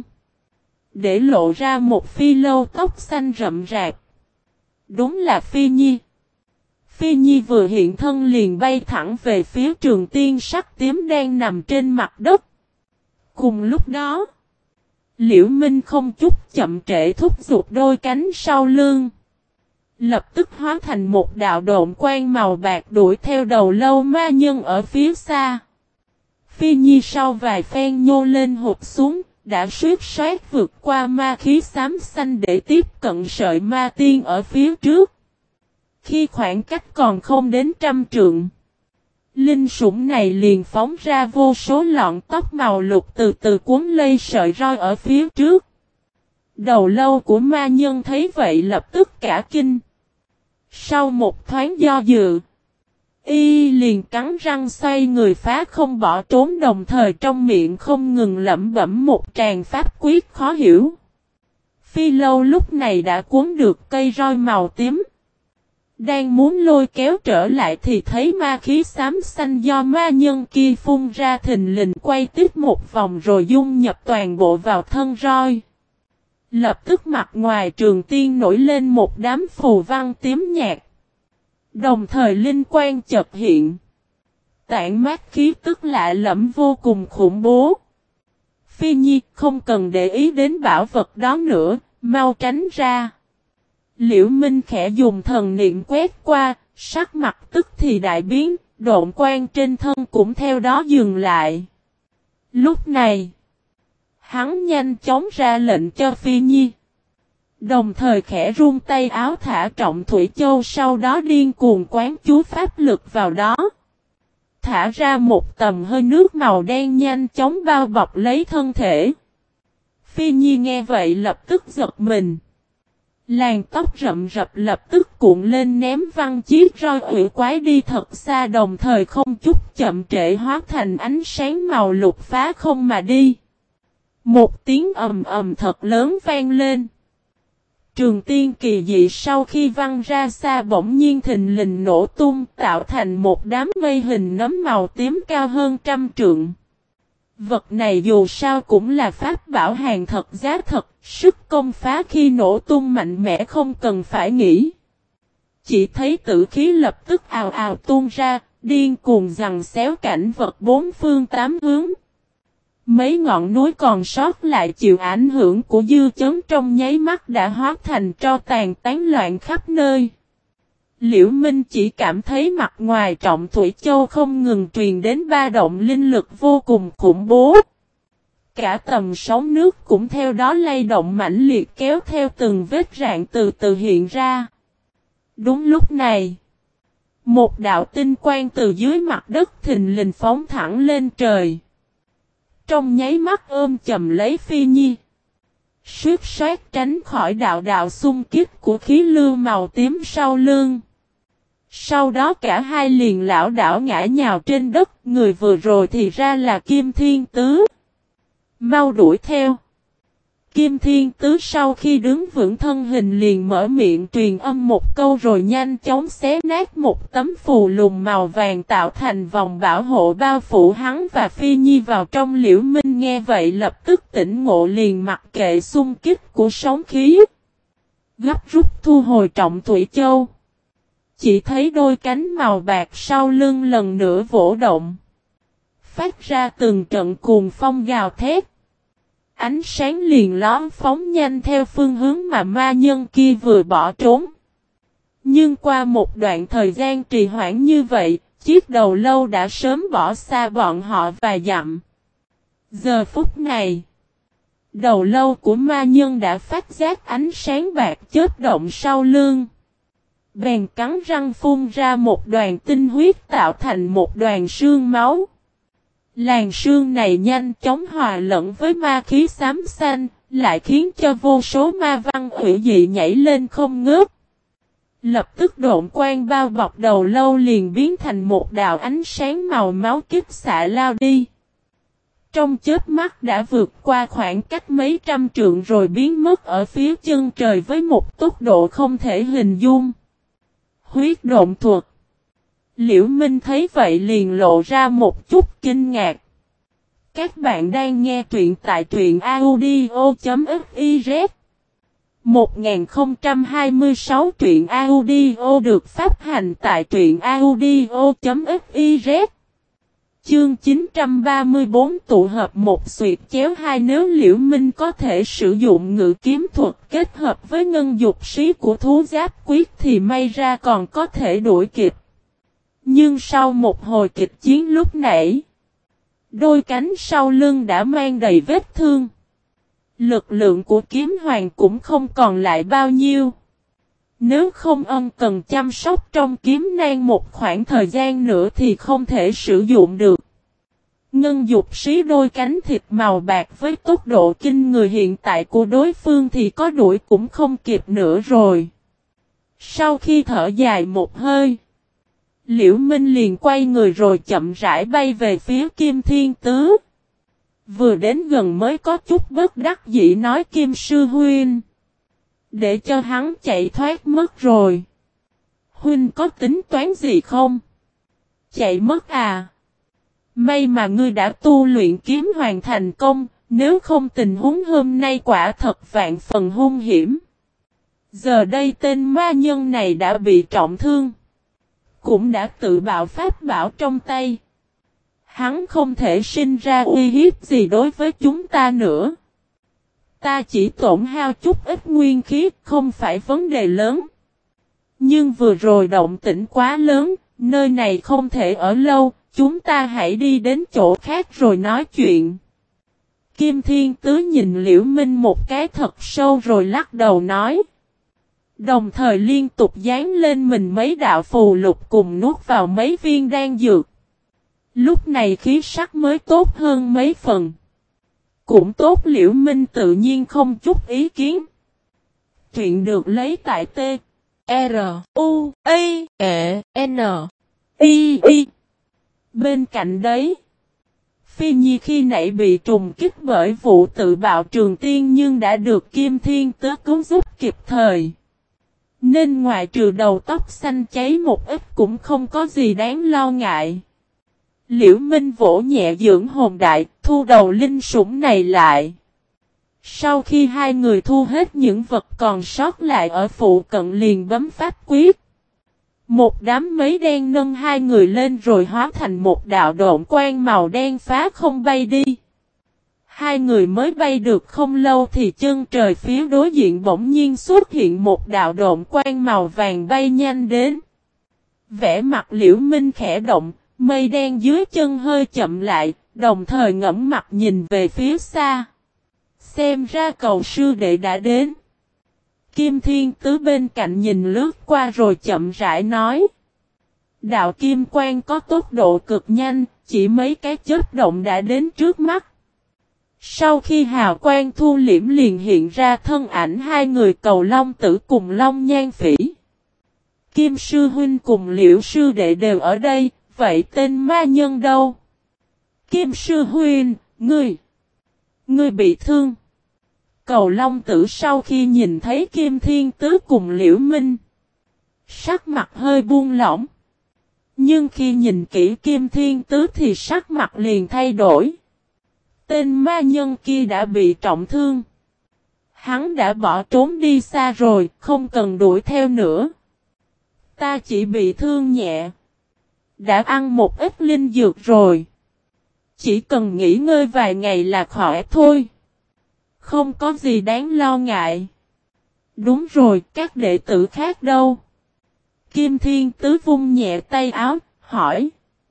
để lộ ra một phi lâu tóc xanh rậm rạp. Đúng là Phi Nhi. Phi Nhi vừa hiện thân liền bay thẳng về phía trường tiên sắc tím đang nằm trên mặt đất. Cùng lúc đó, Liễu Minh không chút chậm trễ thúc giục đôi cánh sau lưng. Lập tức hóa thành một đạo độn quang màu bạc đuổi theo đầu lâu ma nhân ở phía xa. Phi Nhi sau vài phen nhô lên hụt xuống, đã suýt soát vượt qua ma khí xám xanh để tiếp cận sợi ma tiên ở phía trước. Khi khoảng cách còn không đến 100 trượng, linh sủng này liền phóng ra vô số lọn tóc màu lục từ từ cuốn lấy sợi roi ở phía trước. Đầu lâu của ma nhân thấy vậy lập tức cả kinh. Sau một thoáng do dự, y liền cắn răng xoay người phá không bỏ trốn, đồng thời trong miệng không ngừng lẩm bẩm một tràng pháp quyết khó hiểu. Phi lâu lúc này đã cuốn được cây roi màu tím. Đang muốn lôi kéo trở lại thì thấy ma khí xám xanh do ma nhân kia phun ra thình lình quay tiếp một vòng rồi dung nhập toàn bộ vào thân roi. Lập tức mặt ngoài trường tiên nổi lên một đám phù văn tím nhạt. Đồng thời linh quang chợt hiện. Tản mát khí tức lạ lẫm vô cùng khủng bố. Phi Nhi không cần để ý đến bảo vật đó nữa, mau tránh ra. Liễu Minh khẽ dùng thần niệm quét qua, sắc mặt tức thì đại biến, độn quang trên thân cũng theo đó dừng lại. Lúc này, hắn nhanh chóng ra lệnh cho Phi Nhi. Đồng thời khẽ rung tay áo thả trọng thủy châu, sau đó điên cuồng quán chú pháp lực vào đó. Thả ra một tầm hơi nước màu đen nhanh chóng bao bọc lấy thân thể. Phi Nhi nghe vậy lập tức giật mình. Làn tóc rậm rập lập tức cuộn lên ném văng chiếc roi ủy quái đi thật xa, đồng thời không chút chậm trễ hóa thành ánh sáng màu lục phá không mà đi. Một tiếng ầm ầm thật lớn vang lên. Trường tiên kỳ dị sau khi văng ra xa bỗng nhiên thình lình nổ tung, tạo thành một đám mây hình nấm màu tím cao hơn 100 trượng. Vật này dù sao cũng là pháp bảo hàng thật giá thật, sức công phá khi nổ tung mạnh mẽ không cần phải nghĩ. Chỉ thấy tử khí lập tức ào ào tuôn ra, điên cuồng giằng xéo cảnh vật bốn phương tám hướng. Mấy ngọn núi còn sót lại chịu ảnh hưởng của dư chấn trong nháy mắt đã hóa thành tro tàn tán loạn khắp nơi. Liễu Minh chỉ cảm thấy mặt ngoài trọng thủy châu không ngừng truyền đến ba động linh lực vô cùng khủng bố. Cả tầm sóng nước cũng theo đó lay động mãnh liệt kéo theo từng vết rạn từ từ hiện ra. Đúng lúc này, một đạo tinh quang từ dưới mặt đất thình lình phóng thẳng lên trời. Trong nháy mắt ôm chầm lấy Phi Nhi. Suýt soát tránh khỏi đạo đạo xung kích của khí lưu màu tím sau lưng. Sau đó cả hai liền lảo đảo ngã nhào trên đất, người vừa rồi thì ra là Kim Thiên Tứ. Mau đuổi theo. Kim Thiên Tứ sau khi đứng vững thân hình liền mở miệng truyền âm một câu rồi nhanh chóng xé nát một tấm phù lùn màu vàng tạo thành vòng bảo hộ bao phủ hắn và Phi Nhi vào trong. Liễu Minh nghe vậy lập tức tỉnh ngộ liền mặc kệ xung kích của sóng khí. Gấp rút thu hồi trọng thủy châu. Chỉ thấy đôi cánh màu bạc sau lưng lần nữa vỗ động. phát ra từng trận cuồng phong gào thét. Ánh sáng liền lóm phóng nhanh theo phương hướng mà ma nhân kia vừa bỏ trốn. Nhưng qua một đoạn thời gian trì hoãn như vậy, chiếc đầu lâu đã sớm bỏ xa bọn họ vài dặm. Giờ phút này, đầu lâu của ma nhân đã phát giác ánh sáng bạc chớp động sau lưng. Bèn cắn răng phun ra một đoàn tinh huyết tạo thành một đoàn sương máu. Làn sương này nhanh chóng hòa lẫn với ma khí xám xanh, lại khiến cho vô số ma văn hủy dị nhảy lên không ngớt. Lập tức độn quang bao bọc đầu lâu liền biến thành một đạo ánh sáng màu máu kích xạ lao đi. Trong chớp mắt đã vượt qua khoảng cách mấy trăm trượng rồi biến mất ở phía chân trời với một tốc độ không thể hình dung. Huyết độn thuật. Liễu Minh thấy vậy liền lộ ra một chút kinh ngạc. Các bạn đang nghe truyện tại truyện audio.fiz 1026 truyện audio được phát hành tại truyện audio.fiz. Chương 934 tụ hợp một xuyệt chéo hai. Nếu Liễu Minh có thể sử dụng ngự kiếm thuật kết hợp với ngân dục sĩ của thú giáp quyết thì may ra còn có thể đuổi kịp. Nhưng sau một hồi kịch chiến lúc nãy, đôi cánh sau lưng đã mang đầy vết thương. Lực lượng của kiếm hoàng cũng không còn lại bao nhiêu. Nếu không ân cần chăm sóc trong kiếm nang một khoảng thời gian nữa thì không thể sử dụng được. Ngân dục sĩ đôi cánh thịt màu bạc với tốc độ kinh người hiện tại của đối phương thì có đuổi cũng không kịp nữa rồi. Sau khi thở dài một hơi, Liễu Minh liền quay người rồi chậm rãi bay về phía Kim Thiên Tứ. Vừa đến gần mới có chút bất đắc dĩ nói Kim Sư Huynh. Để cho hắn chạy thoát mất rồi. Huynh có tính toán gì không? Chạy mất à? May mà ngươi đã tu luyện kiếm hoàn thành công, nếu không tình huống hôm nay quả thật vạn phần hung hiểm. Giờ đây tên ma nhân này đã bị trọng thương. Cũng đã tự bạo pháp bảo trong tay. Hắn không thể sinh ra uy hiếp gì đối với chúng ta nữa. Ta chỉ tổn hao chút ít nguyên khí, không phải vấn đề lớn. Nhưng vừa rồi động tĩnh quá lớn, nơi này không thể ở lâu, chúng ta hãy đi đến chỗ khác rồi nói chuyện. Kim Thiên Tứ nhìn Liễu Minh một cái thật sâu rồi lắc đầu nói. Đồng thời liên tục dán lên mình mấy đạo phù lục cùng nuốt vào mấy viên đan dược. Lúc này khí sắc mới tốt hơn mấy phần. Cũng tốt. Liễu Minh tự nhiên không chút ý kiến. Truyện được lấy tại T R U A E N I I. Bên cạnh đấy, Phi Nhi khi nãy bị trùng kích bởi vụ tự bạo trường tiên nhưng đã được Kim Thiên Tứ cứu giúp kịp thời. Nên ngoài trừ đầu tóc xanh cháy một ít cũng không có gì đáng lo ngại. Liễu Minh vỗ nhẹ dưỡng hồn đại, thu đầu linh sủng này lại. Sau khi hai người thu hết những vật còn sót lại ở phụ cận liền bấm pháp quyết. Một đám mấy đen nâng hai người lên rồi hóa thành một đạo độn quang màu đen phá không bay đi. Hai người mới bay được không lâu thì chân trời phía đối diện bỗng nhiên xuất hiện một đạo độn quang màu vàng bay nhanh đến. Vẻ mặt Liễu Minh khẽ động, mây đen dưới chân hơi chậm lại, đồng thời ngẩng mặt nhìn về phía xa. Xem ra cầu sư đệ đã đến. Kim Thiên Tứ bên cạnh nhìn lướt qua rồi chậm rãi nói. Đạo kim quang có tốc độ cực nhanh, chỉ mấy cái chớp động đã đến trước mắt. Sau khi hào quang thu liễm liền hiện ra thân ảnh hai người Cầu Long Tử cùng Long Nhan Phỉ. Kim Sư Huynh cùng Liễu Sư Đệ đều ở đây, vậy tên ma nhân đâu? Kim Sư Huynh, ngươi bị thương. Cầu Long Tử sau khi nhìn thấy Kim Thiên Tứ cùng Liễu Minh, sắc mặt hơi buông lỏng. Nhưng khi nhìn kỹ Kim Thiên Tứ thì sắc mặt liền thay đổi. Tên ma nhân kia đã bị trọng thương. Hắn đã bỏ trốn đi xa rồi, không cần đuổi theo nữa. Ta chỉ bị thương nhẹ. Đã ăn một ít linh dược rồi. Chỉ cần nghỉ ngơi vài ngày là khỏi thôi. Không có gì đáng lo ngại. Đúng rồi, các đệ tử khác đâu? Kim Thiên Tứ vung nhẹ tay áo, hỏi.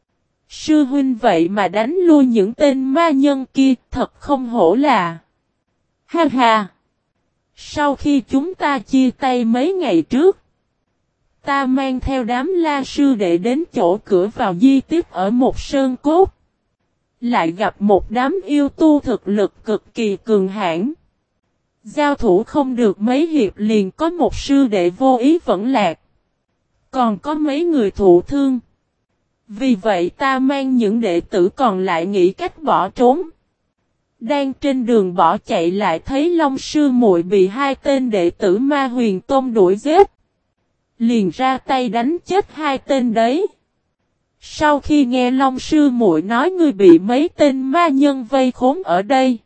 Sư huynh vậy mà đánh lui những tên ma nhân kia, thật không hổ là. Ha ha! Sau khi chúng ta chia tay mấy ngày trước, ta mang theo đám la sư đệ đến chỗ cửa vào di tích ở một sơn cốt. Lại gặp một đám yêu tu thực lực cực kỳ cường hãn. Giao thủ không được mấy hiệp liền có một sư đệ vô ý vẫn lạc. Còn có mấy người thụ thương. Vì vậy ta mang những đệ tử còn lại nghĩ cách bỏ trốn. Đang trên đường bỏ chạy lại thấy Long sư muội bị hai tên đệ tử Ma Huyền Tôn đuổi giết. Liền ra tay đánh chết hai tên đấy. Sau khi nghe Long sư muội nói ngươi bị mấy tên ma nhân vây khốn ở đây,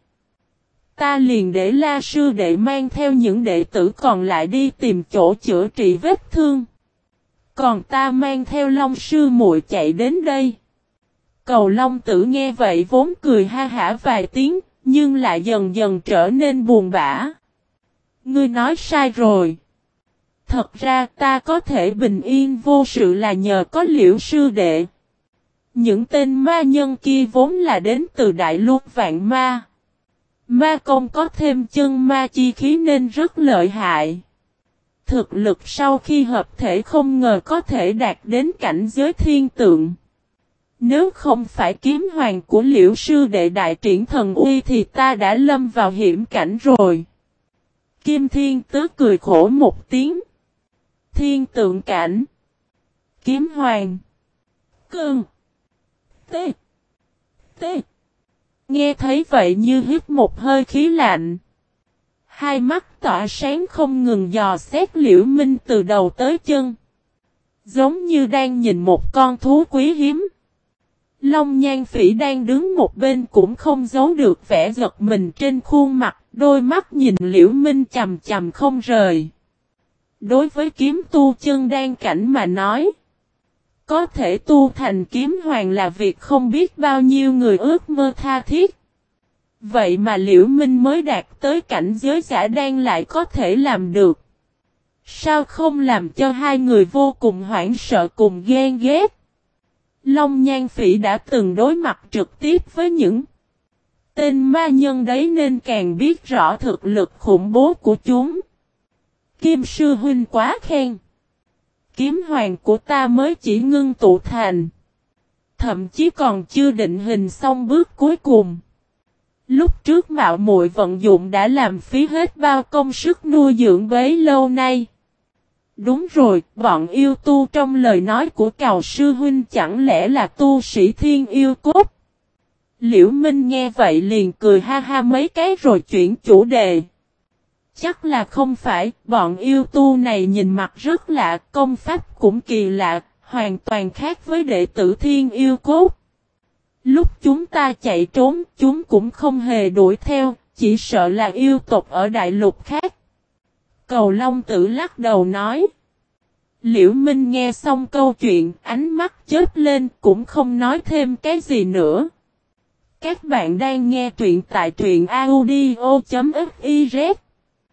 ta liền để La sư đệ mang theo những đệ tử còn lại đi tìm chỗ chữa trị vết thương. Còn ta mang theo Long sư muội chạy đến đây. Cầu Long Tử nghe vậy vốn cười ha hả vài tiếng, nhưng lại dần dần trở nên buồn bã. Ngươi nói sai rồi. Thật ra ta có thể bình yên vô sự là nhờ có Liễu sư đệ. Những tên ma nhân kia vốn là đến từ Đại Lục Vạn Ma. Ma công có thêm chân ma chi khí nên rất lợi hại. Thực lực sau khi hợp thể không ngờ có thể đạt đến cảnh giới thiên tượng. Nếu không phải kiếm hoàng của Liễu sư đệ đại triển thần uy thì ta đã lâm vào hiểm cảnh rồi. Kim Thiên Tứ cười khổ một tiếng. Thiên tượng cảnh. Kiếm hoàng. Cơn. Tê. Tê. Nghe thấy vậy như hít một hơi khí lạnh. Hai mắt tỏa sáng không ngừng dò xét Liễu Minh từ đầu tới chân. Giống như đang nhìn một con thú quý hiếm. Long Nhan Phỉ đang đứng một bên cũng không giấu được vẻ giật mình trên khuôn mặt, đôi mắt nhìn Liễu Minh chằm chằm không rời. Đối với kiếm tu chân đan cảnh mà nói, có thể tu thành kiếm hoàng là việc không biết bao nhiêu người ước mơ tha thiết. Vậy mà Liễu Minh mới đạt tới cảnh giới giả đan lại có thể làm được. Sao không làm cho hai người vô cùng hoảng sợ cùng ghen ghét? Long Nhan Phỉ đã từng đối mặt trực tiếp với những tên ma nhân đấy nên càng biết rõ thực lực khủng bố của chúng. Kim sư huynh quá khen. Kiếm hoàng của ta mới chỉ ngưng tụ thành. Thậm chí còn chưa định hình xong bước cuối cùng. Lúc trước mạo muội vận dụng đã làm phí hết bao công sức nuôi dưỡng bấy lâu nay. Đúng rồi, bọn yêu tu trong lời nói của Cào sư huynh chẳng lẽ là tu sĩ thiên yêu cốt? Liễu Minh nghe vậy liền cười ha ha mấy cái rồi chuyển chủ đề. Chắc là không phải, bọn yêu tu này nhìn mặt rất lạ, công pháp cũng kỳ lạ, hoàn toàn khác với đệ tử thiên yêu cốt. Lúc chúng ta chạy trốn, chúng cũng không hề đuổi theo, chỉ sợ là yêu tộc ở đại lục khác. Cầu Long Tử lắc đầu nói. Liễu Minh nghe xong câu chuyện, ánh mắt chớp lên, cũng không nói thêm cái gì nữa. Các bạn đang nghe truyện tại truyện audio.fiz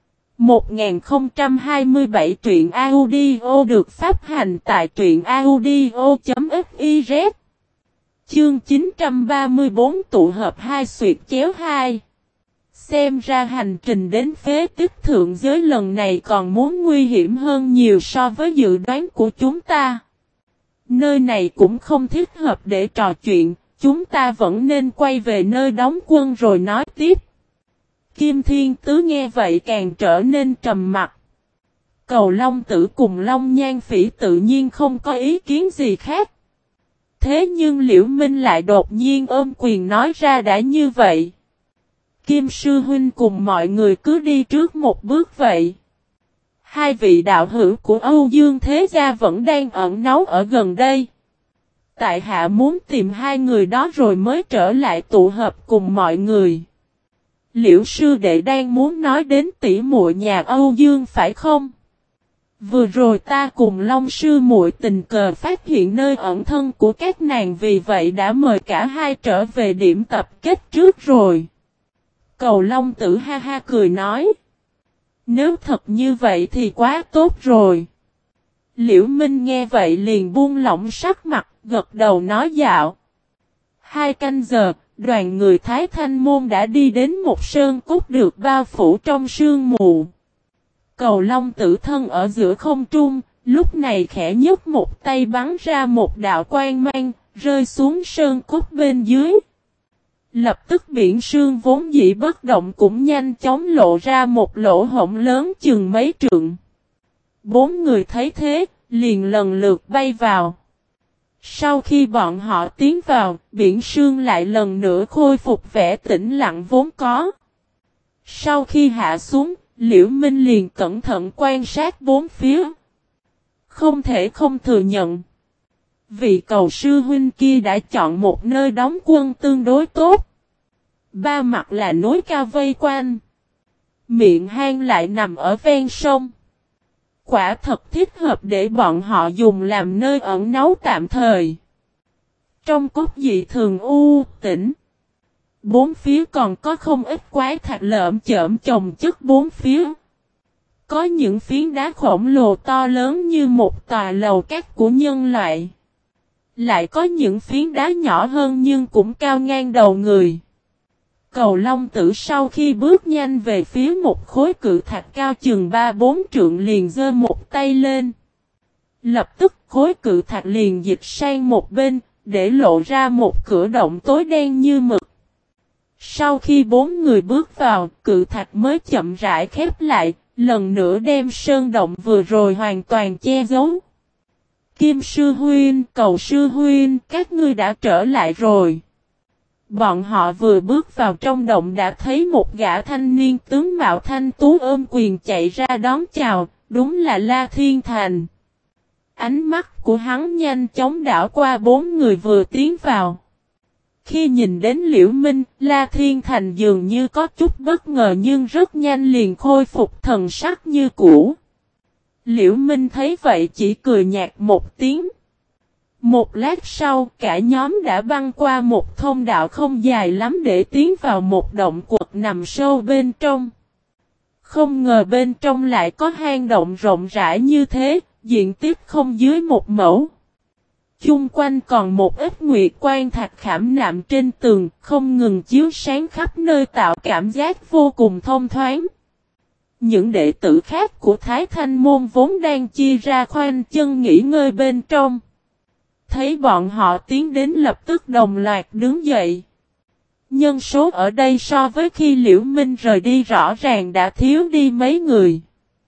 1027 truyện audio được phát hành tại truyện audio.fiz. Chương 934 tụ hợp hai xuyệt chéo hai. Xem ra hành trình đến phế tích thượng giới lần này còn muốn nguy hiểm hơn nhiều so với dự đoán của chúng ta. Nơi này cũng không thích hợp để trò chuyện, chúng ta vẫn nên quay về nơi đóng quân rồi nói tiếp. Kim Thiên Tứ nghe vậy càng trở nên trầm mặc. Cầu Long Tử cùng Long Nhan Phỉ tự nhiên không có ý kiến gì khác. Thế nhưng Liễu Minh lại đột nhiên ôm quyền nói ra đã như vậy. Kim sư huynh cùng mọi người cứ đi trước một bước vậy. Hai vị đạo hữu của Âu Dương Thế Gia vẫn đang ẩn náu ở gần đây. Tại hạ muốn tìm hai người đó rồi mới trở lại tụ hợp cùng mọi người. Liễu sư đệ đang muốn nói đến tỷ muội nhà Âu Dương phải không? Vừa rồi ta cùng Long sư muội tình cờ phát hiện nơi ẩn thân của các nàng, vì vậy đã mời cả hai trở về điểm tập kết trước rồi. Cầu Long Tử ha ha cười nói. Nếu thật như vậy thì quá tốt rồi. Liễu Minh nghe vậy liền buông lỏng sắc mặt, gật đầu nói dạo. 2 canh giờ, đoàn người Thái Thanh Môn đã đi đến một sơn cốt được bao phủ trong sương mù. Cầu Long Tử thân ở giữa không trung, lúc này khẽ nhấc một tay bắn ra một đạo quang mang, rơi xuống sơn cốt bên dưới. Lập tức biển sương vốn dĩ bất động cũng nhanh chóng lộ ra một lỗ hổng lớn chừng mấy trượng. 4 người thấy thế, liền lần lượt bay vào. Sau khi bọn họ tiến vào, biển sương lại lần nữa khôi phục vẻ tĩnh lặng vốn có. Sau khi hạ xuống, Liễu Minh liền cẩn thận quan sát bốn phía. Không thể không thừa nhận. Vị cầu sư huynh kia đã chọn một nơi đóng quân tương đối tốt. 3 mặt là núi cao vây quanh. Miệng hang lại nằm ở ven sông. Quả thật thích hợp để bọn họ dùng làm nơi ẩn náu tạm thời. Trong cốt dị thường tĩnh. Bốn phía còn có không ít quái thạch lởm chởm chồng chất bốn phía. Có những phiến đá khổng lồ to lớn như một tòa lầu cát của nhân loại. Lại có những phiến đá nhỏ hơn nhưng cũng cao ngang đầu người. Cầu Long Tử sau khi bước nhanh về phía một khối cự thạch cao chừng 3-4 trượng liền giơ một tay lên. Lập tức khối cự thạch liền dịch sang một bên, để lộ ra một cửa động tối đen như mực. Sau khi 4 người bước vào, cự thạch mới chậm rãi khép lại, lần nữa đem sơn động vừa rồi hoàn toàn che giấu. Kim sư huynh, Cầu sư huynh, các ngươi đã trở lại rồi. Bọn họ vừa bước vào trong động đã thấy một gã thanh niên tướng mạo thanh tú ôm quyền chạy ra đón chào, đúng là La Thiên Thành. Ánh mắt của hắn nhanh chóng đảo qua 4 người vừa tiến vào. Khi nhìn đến Liễu Minh, La Thiên Thành dường như có chút bất ngờ nhưng rất nhanh liền khôi phục thần sắc như cũ. Liễu Minh thấy vậy chỉ cười nhạt một tiếng. Một lát sau, cả nhóm đã băng qua một thông đạo không dài lắm để tiến vào một động quật nằm sâu bên trong. Không ngờ bên trong lại có hang động rộng rãi như thế, diện tích không dưới 1 mẫu. Chung quanh còn một ít nguyệt quan thạch khảm nạm trên tường, không ngừng chiếu sáng khắp nơi tạo cảm giác vô cùng thông thoáng. Những đệ tử khác của Thái Thanh Môn vốn đang chia ra khoanh chân nghỉ ngơi bên trong. Thấy bọn họ tiến đến lập tức đồng loạt đứng dậy. Nhân số ở đây so với khi Liễu Minh rời đi rõ ràng đã thiếu đi mấy người.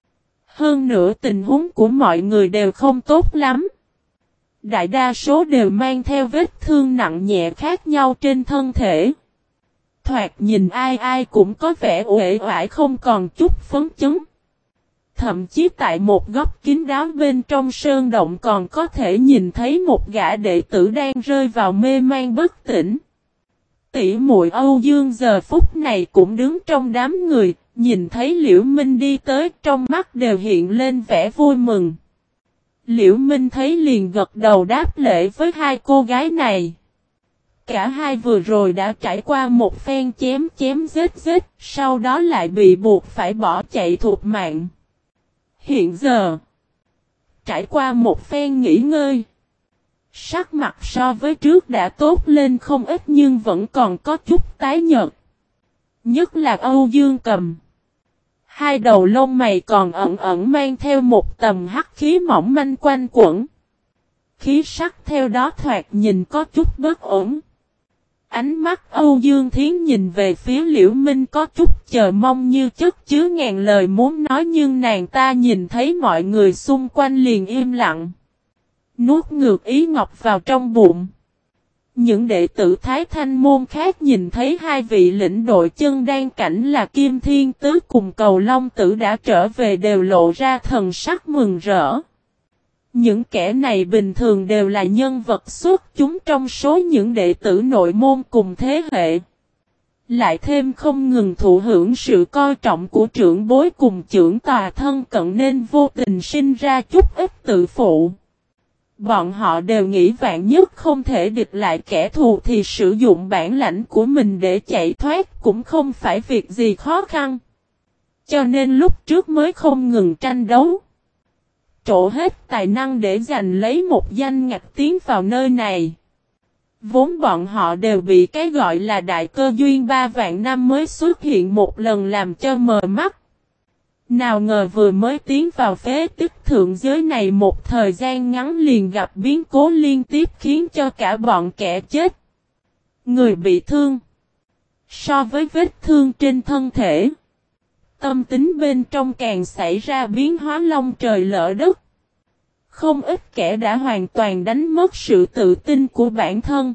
Hơn nữa tình huống của mọi người đều không tốt lắm. Đại đa số đều mang theo vết thương nặng nhẹ khác nhau trên thân thể. Thoạt nhìn ai ai cũng có vẻ uể oải không còn chút phấn chấn. Thậm chí tại một góc kín đáo bên trong sơn động còn có thể nhìn thấy một gã đệ tử đang rơi vào mê man bất tỉnh. Tỷ muội Âu Dương giờ phút này cũng đứng trong đám người, nhìn thấy Liễu Minh đi tới trong mắt đều hiện lên vẻ vui mừng. Liễu Minh thấy liền gật đầu đáp lễ với hai cô gái này. Cả hai vừa rồi đã trải qua một phen chém giết, sau đó lại bị buộc phải bỏ chạy thục mạng. Hiện giờ, trải qua một phen nghỉ ngơi, sắc mặt so với trước đã tốt lên không ít nhưng vẫn còn có chút tái nhợt. Nhất là Âu Dương Cầm. Hai đầu lông mày còn ẩn ẩn mang theo một tầm hắc khí mỏng manh quanh quẩn. Khí sắc theo đó thoạt nhìn có chút bất ổn. Ánh mắt Âu Dương Thiến nhìn về phía Liễu Minh có chút chờ mong như chất chứa ngàn lời muốn nói nhưng nàng ta nhìn thấy mọi người xung quanh liền im lặng. Nuốt ngược ý ngọc vào trong bụng. Những đệ tử Thái Thanh Môn khác nhìn thấy hai vị lĩnh đội chân đan cảnh là Kim Thiên Tứ cùng Cầu Long Tử đã trở về đều lộ ra thần sắc mừng rỡ. Những kẻ này bình thường đều là nhân vật xuất chúng trong số những đệ tử nội môn cùng thế hệ. Lại thêm không ngừng thụ hưởng sự coi trọng của trưởng bối cùng trưởng tòa thân cận nên vô tình sinh ra chút ít tự phụ. Bọn họ đều nghĩ vạn nhất không thể địch lại kẻ thù thì sử dụng bản lãnh của mình để chạy thoát cũng không phải việc gì khó khăn. Cho nên lúc trước mới không ngừng tranh đấu. Trổ hết tài năng để giành lấy một danh ngạch tiến vào nơi này. Vốn bọn họ đều bị cái gọi là đại cơ duyên 3 vạn năm mới xuất hiện một lần làm cho mờ mắt. Nào ngờ vừa mới tiến vào phế tích thượng giới này một thời gian ngắn liền gặp biến cố liên tiếp khiến cho cả bọn kẻ chết, người bị thương. So với vết thương trên thân thể, tâm tính bên trong càng xảy ra biến hóa long trời lỡ đất. Không ít kẻ đã hoàn toàn đánh mất sự tự tin của bản thân.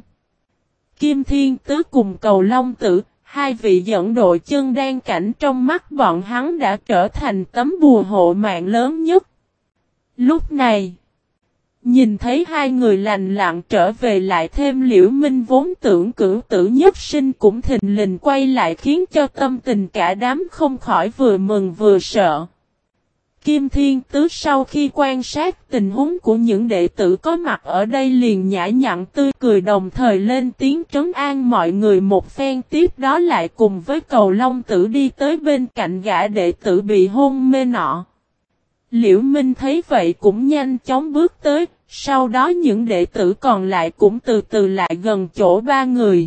Kim Thiên Tứ cùng Cầu Long Tử, hai vị dẫn đội chân đan cảnh trong mắt bọn hắn đã trở thành tấm bùa hộ mạng lớn nhất. Lúc này, nhìn thấy hai người lành lặng trở về lại thêm Liễu Minh vốn tưởng cửu tử nhất sinh cũng thình lình quay lại khiến cho tâm tình cả đám không khỏi vừa mừng vừa sợ. Kim Thiên Tứ sau khi quan sát tình huống của những đệ tử có mặt ở đây liền nhã nhặn tươi cười đồng thời lên tiếng trấn an mọi người một phen tiếp đó lại cùng với Cầu Long Tử đi tới bên cạnh gã đệ tử bị hôn mê nọ. Liễu Minh thấy vậy cũng nhanh chóng bước tới, sau đó những đệ tử còn lại cũng từ từ lại gần chỗ ba người.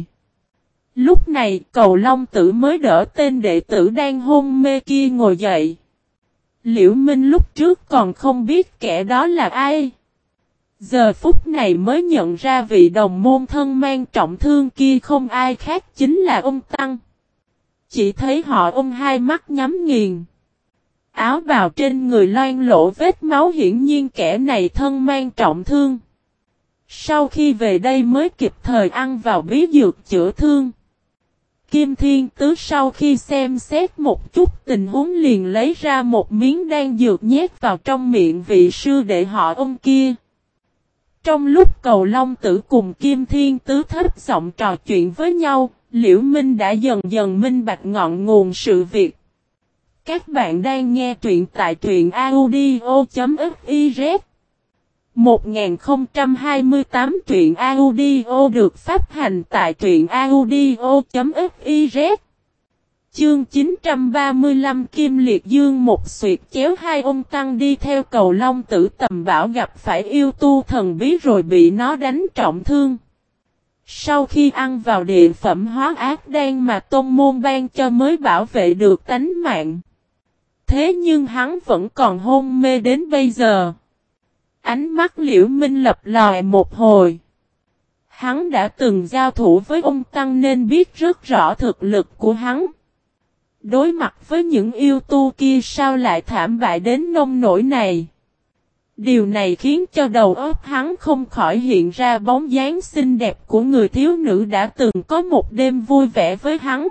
Lúc này Cầu Long Tử mới đỡ tên đệ tử đang hôn mê kia ngồi dậy. Liễu Minh lúc trước còn không biết kẻ đó là ai. Giờ phút này mới nhận ra vị đồng môn thân mang trọng thương kia không ai khác chính là ông Tăng. Chỉ thấy họ ông hai mắt nhắm nghiền. Áo bào trên người loang lỗ vết máu hiển nhiên kẻ này thân mang trọng thương. Sau khi về đây mới kịp thời ăn vào bí dược chữa thương. Kim Thiên Tứ sau khi xem xét một chút tình huống liền lấy ra một miếng đan dược nhét vào trong miệng vị sư đệ họ ông kia. Trong lúc Cầu Long Tử cùng Kim Thiên Tứ thấp giọng trò chuyện với nhau, Liễu Minh đã dần dần minh bạch ngọn nguồn sự việc. Các bạn đang nghe truyện tại truyện audio.fiz 1028 truyện audio được phát hành tại truyện audio.fiz. Chương 935 Kim Liệt Dương một xuyệt chéo hai ông Tăng đi theo Cầu Long Tử tầm bảo gặp phải yêu tu thần bí rồi bị nó đánh trọng thương. Sau khi ăn vào địa phẩm hóa ác đan mà tôn môn ban cho mới bảo vệ được tánh mạng. Thế nhưng hắn vẫn còn hôn mê đến bây giờ. Ánh mắt Liễu Minh lập lòe một hồi. Hắn đã từng giao thủ với ông Tăng nên biết rất rõ thực lực của hắn. Đối mặt với những yêu tu kia sao lại thảm bại đến nông nỗi này. Điều này khiến cho đầu óc hắn không khỏi hiện ra bóng dáng xinh đẹp của người thiếu nữ đã từng có một đêm vui vẻ với hắn.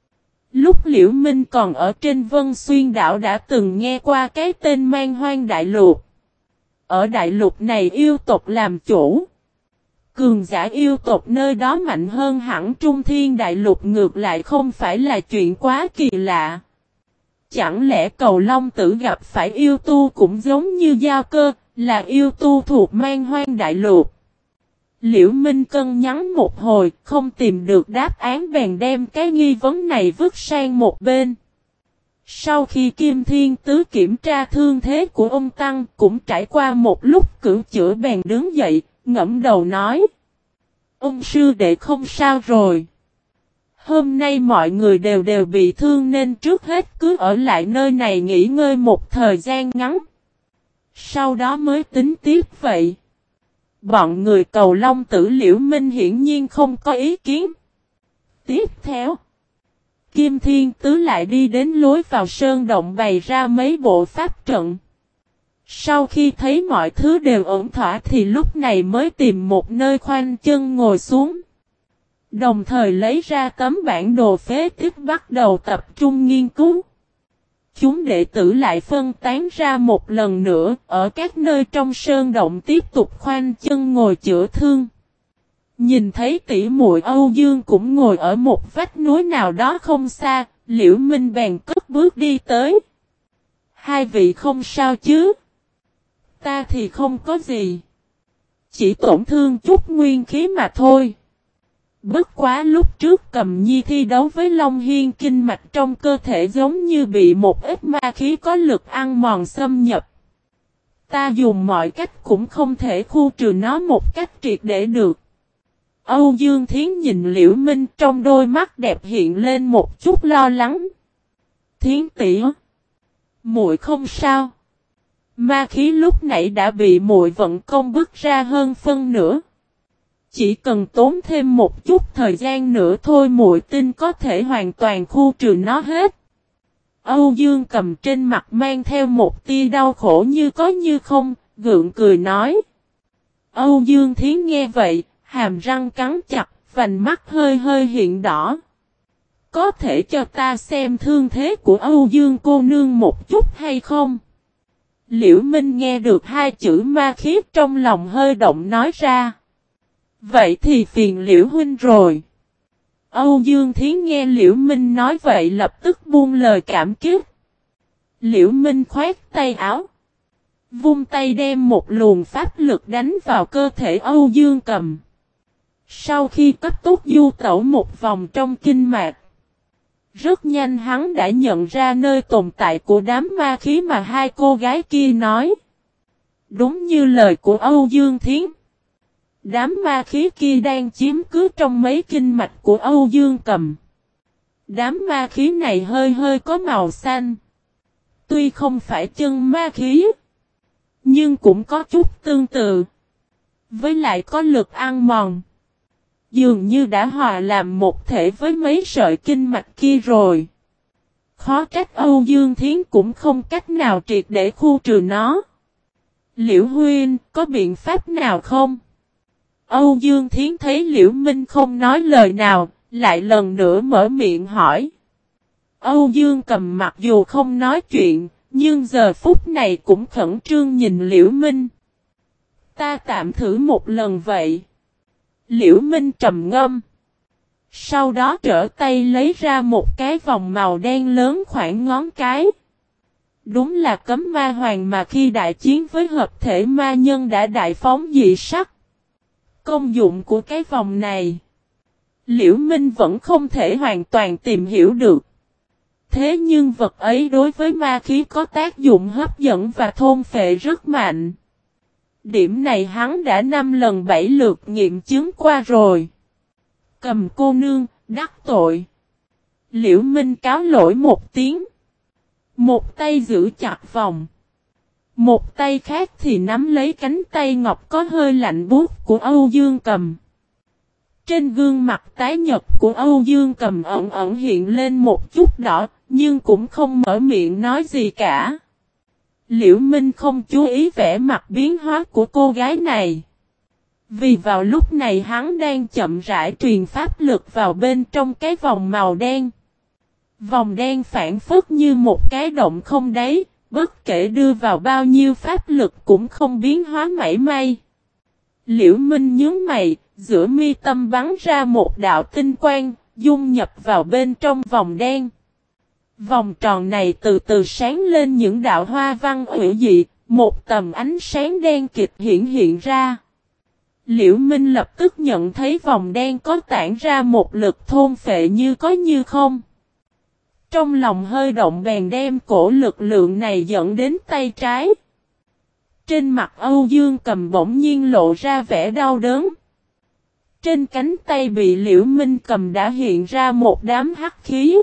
Lúc Liễu Minh còn ở trên Vân Xuyên đảo đã từng nghe qua cái tên Man Hoang Đại Lục. Ở đại lục này yêu tộc làm chủ. Cường giả yêu tộc nơi đó mạnh hơn hẳn Trung Thiên Đại Lục ngược lại không phải là chuyện quá kỳ lạ. Chẳng lẽ Cầu Long Tử gặp phải yêu tu cũng giống như Giao Cơ, là yêu tu thuộc Man Hoang Đại Lục. Liễu Minh cân nhắc một hồi, không tìm được đáp án bèn đem cái nghi vấn này vứt sang một bên. Sau khi Kim Thiên Tứ kiểm tra thương thế của ông Tăng cũng trải qua một lúc cửu chữa bèn đứng dậy, ngẫm đầu nói. Ông sư đệ không sao rồi. Hôm nay mọi người đều bị thương nên trước hết cứ ở lại nơi này nghỉ ngơi một thời gian ngắn. Sau đó mới tính tiếp vậy. Bọn người Cầu Long Tử Liễu Minh hiển nhiên không có ý kiến. Tiếp theo. Kim Thiên Tứ lại đi đến lối vào sơn động bày ra mấy bộ pháp trận. Sau khi thấy mọi thứ đều ổn thỏa thì lúc này mới tìm một nơi khoanh chân ngồi xuống. Đồng thời lấy ra tấm bản đồ phế tích bắt đầu tập trung nghiên cứu. Chúng đệ tử lại phân tán ra một lần nữa ở các nơi trong sơn động tiếp tục khoanh chân ngồi chữa thương. Nhìn thấy tỷ muội Âu Dương cũng ngồi ở một vách núi nào đó không xa, Liễu Minh bèn cất bước đi tới. Hai vị không sao chứ? Ta thì không có gì. Chỉ tổn thương chút nguyên khí mà thôi. Bất quá lúc trước Cầm Nhi thi đấu với Long Hiên kinh mạch trong cơ thể giống như bị một ít ma khí có lực ăn mòn xâm nhập. Ta dùng mọi cách cũng không thể khu trừ nó một cách triệt để được. Âu Dương Thiến nhìn Liễu Minh trong đôi mắt đẹp hiện lên một chút lo lắng. Thiến tỷ, muội không sao. Ma khí lúc nãy đã bị muội vận công bức ra hơn phân nửa. Chỉ cần tốn thêm một chút thời gian nữa thôi muội tin có thể hoàn toàn khu trừ nó hết. Âu Dương Cầm trên mặt mang theo một tia đau khổ như có như không, gượng cười nói. Âu Dương Thiến nghe vậy, hàm răng cắn chặt, vành mắt hơi hơi hiện đỏ. Có thể cho ta xem thương thế của Âu Dương cô nương một chút hay không? Liễu Minh nghe được hai chữ ma khí trong lòng hơi động nói ra. Vậy thì phiền Liễu huynh rồi. Âu Dương Thiến nghe Liễu Minh nói vậy lập tức buông lời cảm kích. Liễu Minh khoét tay áo. Vung tay đem một luồng pháp lực đánh vào cơ thể Âu Dương Cầm. Sau khi cấp tốc du tẩu một vòng trong kinh mạch. Rất nhanh hắn đã nhận ra nơi tồn tại của đám ma khí mà hai cô gái kia nói. Đúng như lời của Âu Dương Thiến. Đám ma khí kia đang chiếm cứ trong mấy kinh mạch của Âu Dương Cầm. Đám ma khí này hơi hơi có màu xanh. Tuy không phải chân ma khí, nhưng cũng có chút tương tự. Với lại có lực ăn mòn. Dường như đã hòa làm một thể với mấy sợi kinh mạch kia rồi. Khó trách Âu Dương Thiến cũng không cách nào triệt để khu trừ nó. Liễu huynh, có biện pháp nào không? Âu Dương Thiến thấy Liễu Minh không nói lời nào, lại lần nữa mở miệng hỏi. Âu Dương Cầm mặc dù không nói chuyện, nhưng giờ phút này cũng khẩn trương nhìn Liễu Minh. Ta tạm thử một lần vậy. Liễu Minh trầm ngâm. Sau đó trở tay lấy ra một cái vòng màu đen lớn khoảng ngón cái. Đúng là cấm ma hoàng mà khi đại chiến với hợp thể ma nhân đã đại phóng dị sắc. Công dụng của cái vòng này, Liễu Minh vẫn không thể hoàn toàn tìm hiểu được. Thế nhưng vật ấy đối với ma khí có tác dụng hấp dẫn và thôn phệ rất mạnh. Điểm này hắn đã 5 lần 7 lượt nghiệm chứng qua rồi. Cầm cô nương, đắc tội. Liễu Minh cáo lỗi một tiếng. Một tay giữ chặt vòng. Một tay khác thì nắm lấy cánh tay ngọc có hơi lạnh buốt của Âu Dương Cầm. Trên gương mặt tái nhợt của Âu Dương Cầm ẩn ẩn hiện lên một chút đỏ, nhưng cũng không mở miệng nói gì cả. Liễu Minh không chú ý vẻ mặt biến hóa của cô gái này. Vì vào lúc này hắn đang chậm rãi truyền pháp lực vào bên trong cái vòng màu đen. Vòng đen phản phất như một cái động không đáy, bất kể đưa vào bao nhiêu pháp lực cũng không biến hóa mảy may. Liễu Minh nhướng mày, giữa mi tâm bắn ra một đạo tinh quang, dung nhập vào bên trong vòng đen. Vòng tròn này từ từ sáng lên những đạo hoa văn hữu dị, một tầm ánh sáng đen kịt hiện ra. Liễu Minh lập tức nhận thấy vòng đen có tản ra một lực thôn phệ như có như không. Trong lòng hơi động bèn đem cổ lực lượng này dẫn đến tay trái. Trên mặt Âu Dương Cầm bỗng nhiên lộ ra vẻ đau đớn. Trên cánh tay bị Liễu Minh cầm đã hiện ra một đám hắc khí.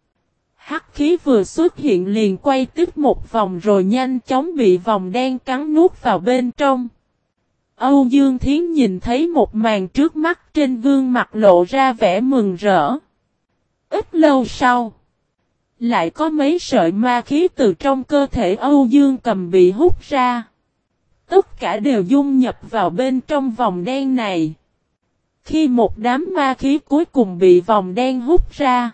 Hắc khí vừa xuất hiện liền quay tiếp một vòng rồi nhanh chóng bị vòng đen cắn nuốt vào bên trong. Âu Dương Thiến nhìn thấy một màn trước mắt trên gương mặt lộ ra vẻ mừng rỡ. Ít lâu sau, lại có mấy sợi ma khí từ trong cơ thể Âu Dương Cầm bị hút ra. Tất cả đều dung nhập vào bên trong vòng đen này. Khi một đám ma khí cuối cùng bị vòng đen hút ra,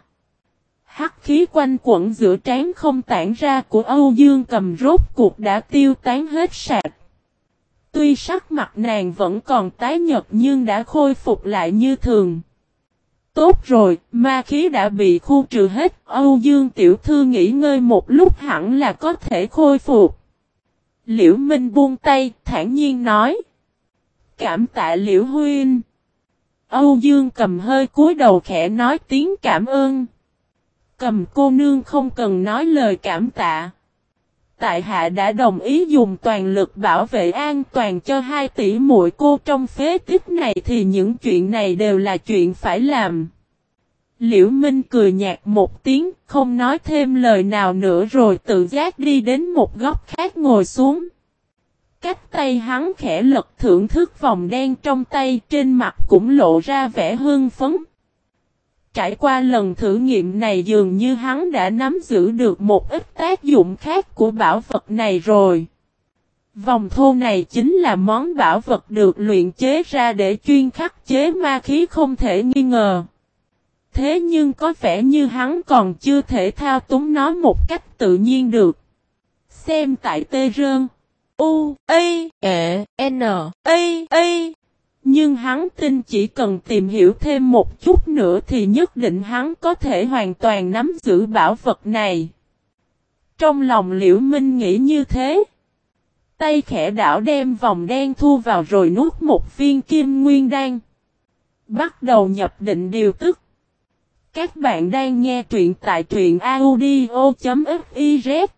hắc khí quanh quẩn giữa trán không tản ra của Âu Dương Cầm rốt cuộc đã tiêu tán hết sạch. Tuy sắc mặt nàng vẫn còn tái nhợt nhưng đã khôi phục lại như thường. Tốt rồi, ma khí đã bị khu trừ hết, Âu Dương tiểu thư nghỉ ngơi một lúc hẳn là có thể khôi phục. Liễu Minh buông tay, thản nhiên nói. Cảm tạ Liễu huynh. Âu Dương Cầm hơi cúi đầu khẽ nói tiếng cảm ơn. Cầm cô nương không cần nói lời cảm tạ. Tại hạ đã đồng ý dùng toàn lực bảo vệ an toàn cho hai tỷ muội cô trong phế tích này thì những chuyện này đều là chuyện phải làm. Liễu Minh cười nhạt một tiếng, không nói thêm lời nào nữa rồi tự giác đi đến một góc khác ngồi xuống. Cách tay hắn khẽ lật thưởng thức vòng đen trong tay, trên mặt cũng lộ ra vẻ hưng phấn. Trải qua lần thử nghiệm này dường như hắn đã nắm giữ được một ít tác dụng khác của bảo vật này rồi. Vòng thô này chính là món bảo vật được luyện chế ra để chuyên khắc chế ma khí không thể nghi ngờ. Thế nhưng có vẻ như hắn còn chưa thể thao túng nó một cách tự nhiên được. Xem tại tê rơn. U, A, E, N, A. Nhưng hắn tin chỉ cần tìm hiểu thêm một chút nữa thì nhất định hắn có thể hoàn toàn nắm giữ bảo vật này. Trong lòng Liễu Minh nghĩ như thế. Tay khẽ đảo đem vòng đen thu vào rồi nuốt một viên kim nguyên đan. Bắt đầu nhập định điều tức. Các bạn đang nghe truyện tại truyện audio.fiz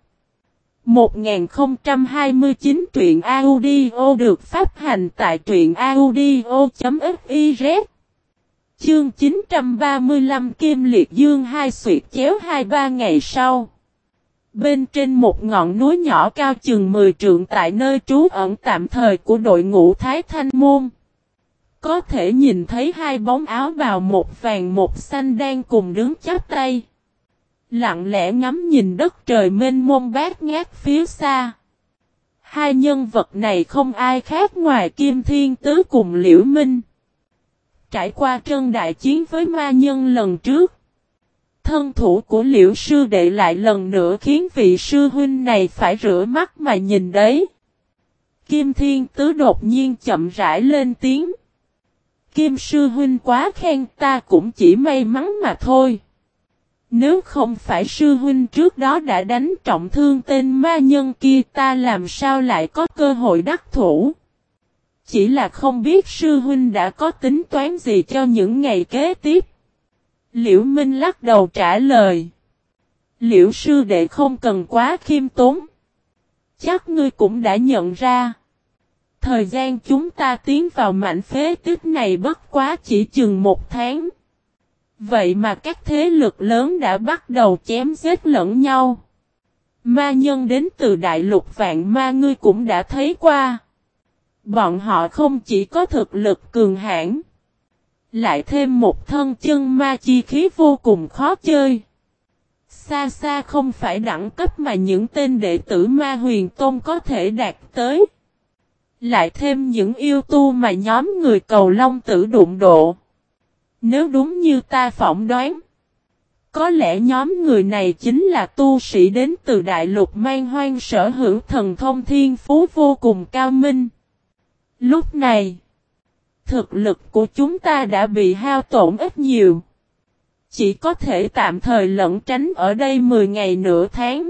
1029 truyện audio được phát hành tại truyện audio.fiz. Chương 935 Kim Liệt Dương hai xuyệt chéo 2-3 ngày sau. Bên trên một ngọn núi nhỏ cao chừng 10 trượng tại nơi trú ẩn tạm thời của đội ngũ Thái Thanh Môn. Có thể nhìn thấy hai bóng áo bào một vàng một xanh đang cùng đứng chắp tay. Lặng lẽ ngắm nhìn đất trời mênh mông bát ngát phía xa. Hai nhân vật này không ai khác ngoài Kim Thiên Tứ cùng Liễu Minh. Trải qua trận đại chiến với ma nhân lần trước. Thân thủ của Liễu sư đệ lại lần nữa khiến vị sư huynh này phải rửa mắt mà nhìn đấy. Kim Thiên Tứ đột nhiên chậm rãi lên tiếng. Kim sư huynh quá khen, ta cũng chỉ may mắn mà thôi. Nếu không phải sư huynh trước đó đã đánh trọng thương tên ma nhân kia, ta làm sao lại có cơ hội đắc thủ. Chỉ là không biết sư huynh đã có tính toán gì cho những ngày kế tiếp. Liễu Minh lắc đầu trả lời. Liễu sư đệ không cần quá khiêm tốn. Chắc ngươi cũng đã nhận ra. Thời gian chúng ta tiến vào mảnh phế tích này bất quá chỉ chừng 1 tháng. Vậy mà các thế lực lớn đã bắt đầu chém giết lẫn nhau. Ma nhân đến từ đại lục vạn ma ngươi cũng đã thấy qua. Bọn họ không chỉ có thực lực cường hãn, lại thêm một thân chân ma chi khí vô cùng khó chơi. Xa xa không phải đẳng cấp mà những tên đệ tử ma huyền tôn có thể đạt tới. Lại thêm những yêu tu mà nhóm người cầu long tử đụng độ. Nếu đúng như ta phỏng đoán, có lẽ nhóm người này chính là tu sĩ đến từ đại lục man hoang sở hữu thần thông thiên phú vô cùng cao minh. Lúc này, thực lực của chúng ta đã bị hao tổn ít nhiều. Chỉ có thể tạm thời lẩn tránh ở đây 10 ngày nửa tháng.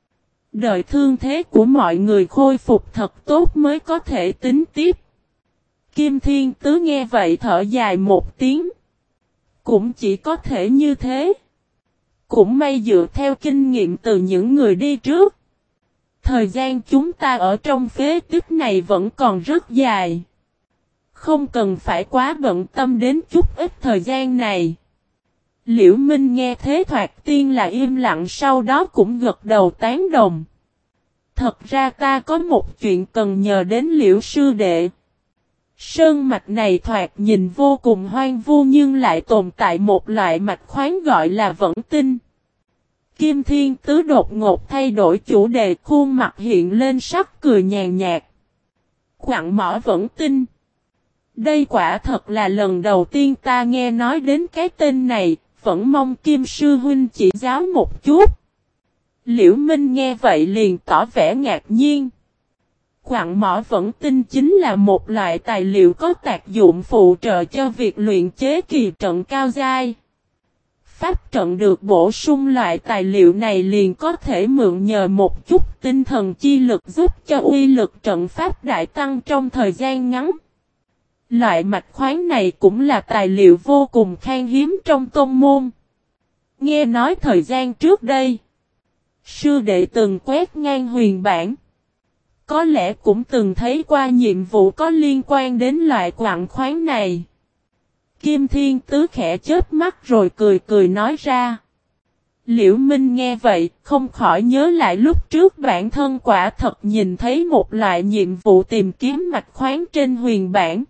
Đợi thương thế của mọi người khôi phục thật tốt mới có thể tính tiếp. Kim Thiên Tứ nghe vậy thở dài một tiếng. Cũng chỉ có thể như thế. Cũng may dựa theo kinh nghiệm từ những người đi trước. Thời gian chúng ta ở trong phế tích này vẫn còn rất dài. Không cần phải quá bận tâm đến chút ít thời gian này. Liễu Minh nghe thế thoạt tiên là im lặng, sau đó cũng gật đầu tán đồng. Thật ra ta có một chuyện cần nhờ đến Liễu sư đệ. Sơn mạch này thoạt nhìn vô cùng hoang vu nhưng lại tồn tại một loại mạch khoáng gọi là vẫn tinh. Kim Thiên Tứ đột ngột thay đổi chủ đề, khuôn mặt hiện lên sắc cười nhàn nhạt. Quặng mỏ vẫn tinh. Đây quả thật là lần đầu tiên ta nghe nói đến cái tên này, vẫn mong Kim sư huynh chỉ giáo một chút. Liễu Minh nghe vậy liền tỏ vẻ ngạc nhiên. Quặng mỏ vẫn tinh chính là một loại tài liệu có tác dụng phụ trợ cho việc luyện chế kỳ trận cao giai. Pháp trận được bổ sung loại tài liệu này liền có thể mượn nhờ một chút tinh thần chi lực giúp cho uy lực trận pháp đại tăng trong thời gian ngắn. Loại mạch khoáng này cũng là tài liệu vô cùng khan hiếm trong tôn môn. Nghe nói thời gian trước đây, sư đệ từng quét ngang huyền bản. Có lẽ cũng từng thấy qua nhiệm vụ có liên quan đến loại quặng khoáng này. Kim Thiên Tứ khẽ chớp mắt rồi cười cười nói ra. Liễu Minh nghe vậy, không khỏi nhớ lại lúc trước bản thân quả thật nhìn thấy một loại nhiệm vụ tìm kiếm mạch khoáng trên huyền bản.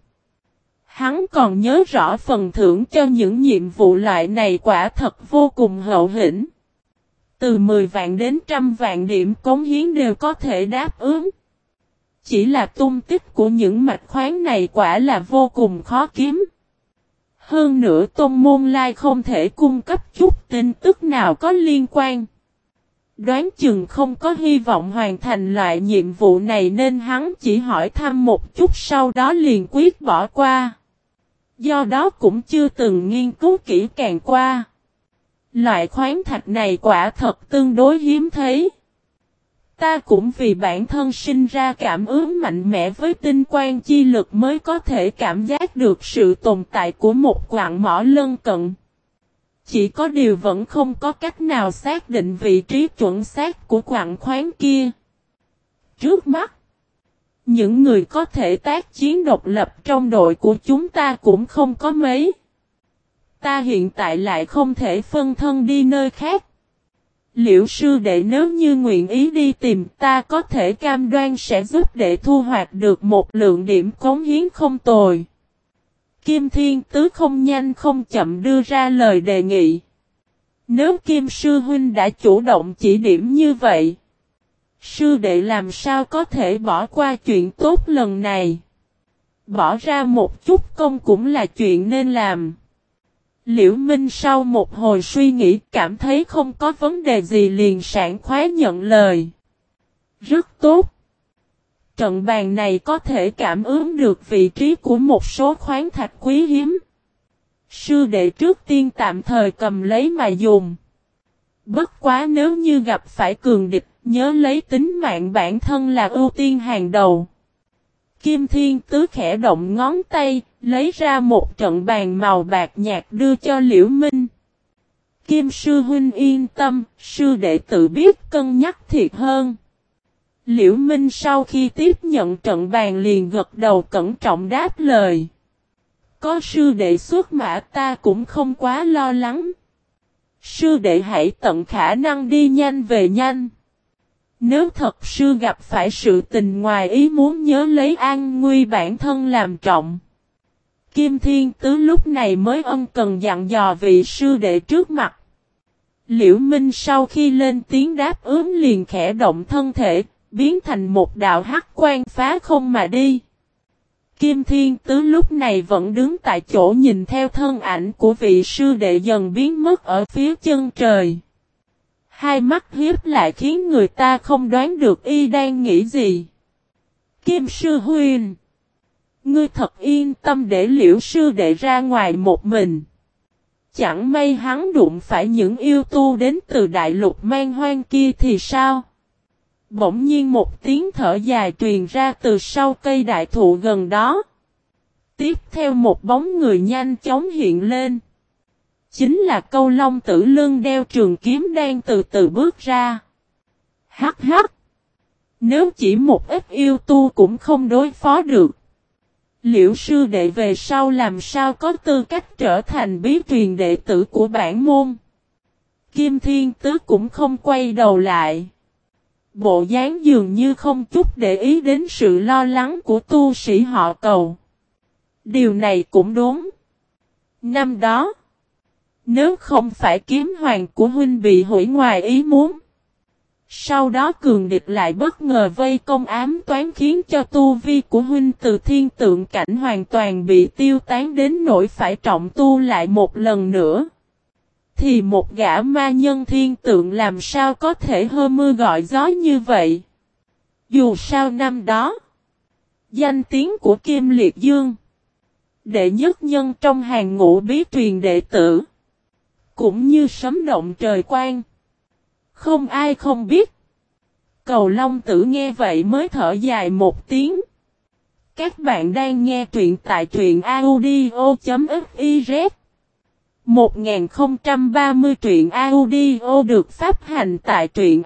Hắn còn nhớ rõ phần thưởng cho những nhiệm vụ loại này quả thật vô cùng hậu hĩnh. Từ 10 vạn đến 100 vạn điểm cống hiến đều có thể đáp ứng. Chỉ là tung tích của những mạch khoáng này quả là vô cùng khó kiếm. Hơn nữa tôn môn lai không thể cung cấp chút tin tức nào có liên quan. Đoán chừng không có hy vọng hoàn thành loại nhiệm vụ này nên hắn chỉ hỏi thăm một chút sau đó liền quyết bỏ qua. Do đó cũng chưa từng nghiên cứu kỹ càng qua. Loại khoáng thạch này quả thật tương đối hiếm thấy. Ta cũng vì bản thân sinh ra cảm ứng mạnh mẽ với tinh quang chi lực mới có thể cảm giác được sự tồn tại của một quặng mỏ lân cận. Chỉ có điều vẫn không có cách nào xác định vị trí chuẩn xác của quặng khoáng kia. Trước mắt, những người có thể tác chiến độc lập trong đội của chúng ta cũng không có mấy. Ta hiện tại lại không thể phân thân đi nơi khác. Liễu sư đệ nếu như nguyện ý đi tìm ta có thể cam đoan sẽ giúp đệ thu hoạch được một lượng điểm cống hiến không tồi. Kim Thiên Tứ không nhanh không chậm đưa ra lời đề nghị. Nếu Kim sư huynh đã chủ động chỉ điểm như vậy, sư đệ làm sao có thể bỏ qua chuyện tốt lần này. Bỏ ra một chút công cũng là chuyện nên làm. Liễu Minh sau một hồi suy nghĩ cảm thấy không có vấn đề gì liền sảng khoái nhận lời. Rất tốt. Trận bàn này có thể cảm ứng được vị trí của một số khoáng thạch quý hiếm. Sư đệ trước tiên tạm thời cầm lấy mà dùng. Bất quá nếu như gặp phải cường địch, nhớ lấy tính mạng bản thân là ưu tiên hàng đầu. Kim Thiên Tứ khẽ động ngón tay, lấy ra một trận bàn màu bạc nhạt đưa cho Liễu Minh. Kim sư huynh yên tâm, sư đệ tự biết cân nhắc thiệt hơn. Liễu Minh sau khi tiếp nhận trận bàn liền gật đầu cẩn trọng đáp lời. Có sư đệ xuất mã ta cũng không quá lo lắng. Sư đệ hãy tận khả năng đi nhanh về nhanh. Nếu thật sư gặp phải sự tình ngoài ý muốn nhớ lấy an nguy bản thân làm trọng. Kim Thiên Tứ lúc này mới ân cần dặn dò vị sư đệ trước mặt. Liễu Minh sau khi lên tiếng đáp ứng liền khẽ động thân thể, biến thành một đạo hắc quang phá không mà đi. Kim Thiên Tứ lúc này vẫn đứng tại chỗ nhìn theo thân ảnh của vị sư đệ dần biến mất ở phía chân trời. Hai mắt hiếp lại khiến người ta không đoán được y đang nghĩ gì. Kim sư huynh, ngươi thật yên tâm để Liễu sư đệ ra ngoài một mình. Chẳng may hắn đụng phải những yêu tu đến từ đại lục man hoang kia thì sao? Bỗng nhiên một tiếng thở dài truyền ra từ sau cây đại thụ gần đó. Tiếp theo một bóng người nhanh chóng hiện lên. Chính là Câu Long Tử lưng đeo trường kiếm đang từ từ bước ra. Hắc hắc! Nếu chỉ một ít yêu tu cũng không đối phó được. Liễu sư đệ về sau làm sao có tư cách trở thành bí truyền đệ tử của bản môn. Kim Thiên Tứ cũng không quay đầu lại. Bộ dáng dường như không chút để ý đến sự lo lắng của tu sĩ họ Cầu. Điều này cũng đúng. Năm đó, nếu không phải kiếm hoàng của huynh bị hủy ngoài ý muốn, sau đó cường địch lại bất ngờ vây công ám toán khiến cho tu vi của huynh từ thiên tượng cảnh hoàn toàn bị tiêu tán đến nỗi phải trọng tu lại một lần nữa. Thì một gã ma nhân thiên tượng làm sao có thể hơ mưa gọi gió như vậy? Dù sao năm đó, Danh tiếng của Kim Liệt Dương, đệ nhất nhân trong hàng ngũ bí truyền đệ tử, cũng như sấm động trời quang, không ai không biết. Cầu Long Tử nghe vậy mới thở dài một tiếng. Các bạn đang nghe truyện tại truyện audio.fiz. 1030 truyện audio được phát hành tại truyện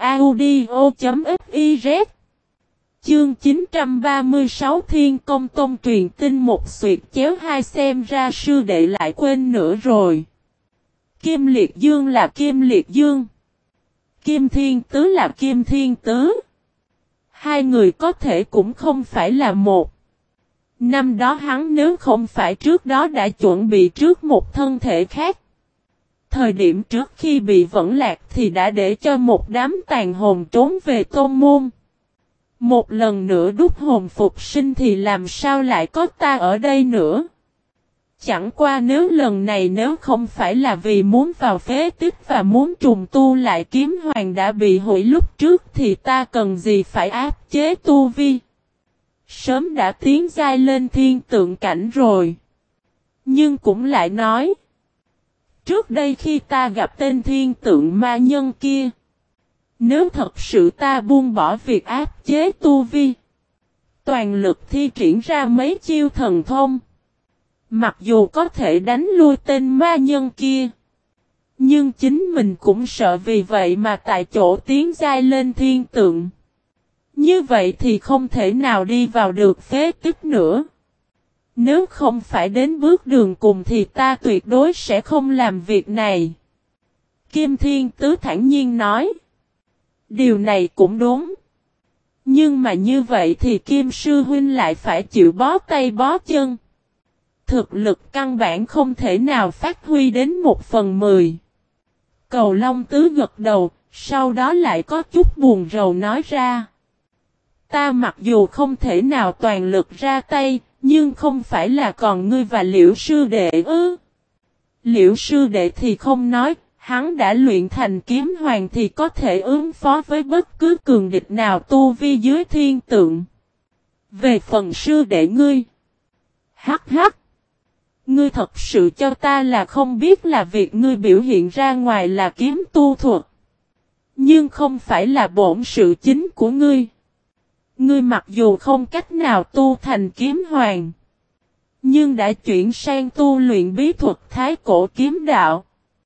audio.fiz. Chương 936 Thiên Công Tôn truyền tin một xuyệt chéo hai, xem ra sư đệ lại quên nữa rồi. Kim Liệt Dương là Kim Liệt Dương, Kim Thiên Tứ là Kim Thiên Tứ. Hai người có thể cũng không phải là một. Năm đó hắn nếu không phải trước đó đã chuẩn bị trước một thân thể khác. Thời điểm trước khi bị vẫn lạc thì đã để cho một đám tàn hồn trốn về tôn môn. Một lần nữa đúc hồn phục sinh thì làm sao lại có ta ở đây nữa. Chẳng qua nếu lần này nếu không phải là vì muốn vào phế tích và muốn trùng tu lại kiếm hoàng đã bị hủy lúc trước thì ta cần gì phải áp chế tu vi. Sớm đã tiến giai lên thiên tượng cảnh rồi. Nhưng cũng lại nói. Trước đây khi ta gặp tên thiên tượng ma nhân kia. Nếu thật sự ta buông bỏ việc áp chế tu vi. Toàn lực thi triển ra mấy chiêu thần thông. Mặc dù có thể đánh lui tên ma nhân kia. Nhưng chính mình cũng sợ vì vậy mà tại chỗ tiến giai lên thiên tượng. Như vậy thì không thể nào đi vào được phế tích nữa. Nếu không phải đến bước đường cùng thì ta tuyệt đối sẽ không làm việc này. Kim Thiên Tứ thản nhiên nói. Điều này cũng đúng. Nhưng mà như vậy thì Kim Sư Huynh lại phải chịu bó tay bó chân. Thực lực căn bản không thể nào phát huy đến 1/10. Cầu Long Tứ gật đầu, sau đó lại có chút buồn rầu nói ra. Ta mặc dù không thể nào toàn lực ra tay, nhưng không phải là còn ngươi và Liễu Sư Đệ ư. Liễu Sư Đệ thì không nói, hắn đã luyện thành kiếm hoàng thì có thể ứng phó với bất cứ cường địch nào tu vi dưới thiên tượng. Về phần Sư Đệ ngươi. Hắc hắc. Ngươi thật sự cho ta là không biết là việc ngươi biểu hiện ra ngoài là kiếm tu thuật. Nhưng không phải là bổn sự chính của ngươi. Ngươi mặc dù không cách nào tu thành kiếm hoàng. Nhưng đã chuyển sang tu luyện bí thuật thái cổ kiếm đạo.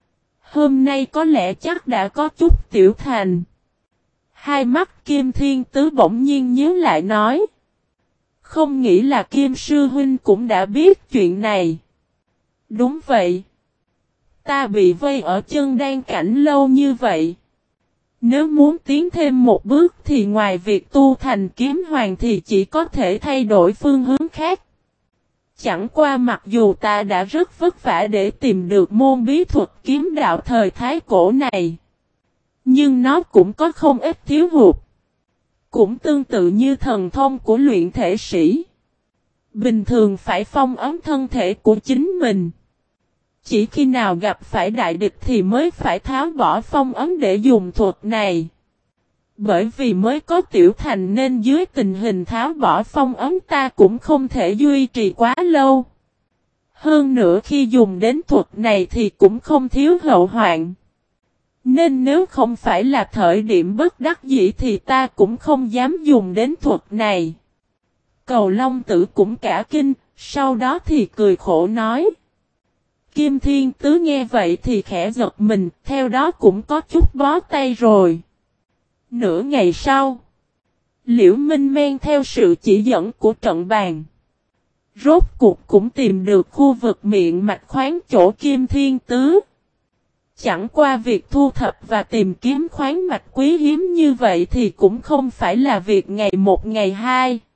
Hôm nay có lẽ chắc đã có chút tiểu thành. Hai mắt Kim Thiên Tứ bỗng nhiên nhíu lại nói. Không nghĩ là Kim Sư Huynh cũng đã biết chuyện này. Đúng vậy. Ta bị vây ở chân đan cảnh lâu như vậy. Nếu muốn tiến thêm một bước thì ngoài việc tu thành kiếm hoàng thì chỉ có thể thay đổi phương hướng khác. Chẳng qua mặc dù ta đã rất vất vả để tìm được môn bí thuật kiếm đạo thời thái cổ này. Nhưng nó cũng có không ít thiếu hụt. Cũng tương tự như thần thông của luyện thể sĩ. Bình thường phải phong ấn thân thể của chính mình. Chỉ khi nào gặp phải đại địch thì mới phải tháo bỏ phong ấn để dùng thuật này. Bởi vì mới có tiểu thành nên dưới tình hình tháo bỏ phong ấn ta cũng không thể duy trì quá lâu. Hơn nữa khi dùng đến thuật này thì cũng không thiếu hậu hoạn. Nên nếu không phải là thời điểm bất đắc dĩ thì ta cũng không dám dùng đến thuật này. Cầu Long Tử cũng cả kinh, sau đó thì cười khổ nói. Kim Thiên Tứ nghe vậy thì khẽ giật mình, theo đó cũng có chút bó tay rồi. Nửa ngày sau, Liễu Minh men theo sự chỉ dẫn của trận bàn. Rốt cuộc cũng tìm được khu vực miệng mạch khoáng chỗ Kim Thiên Tứ. Chẳng qua việc thu thập và tìm kiếm khoáng mạch quý hiếm như vậy thì cũng không phải là việc ngày một ngày hai.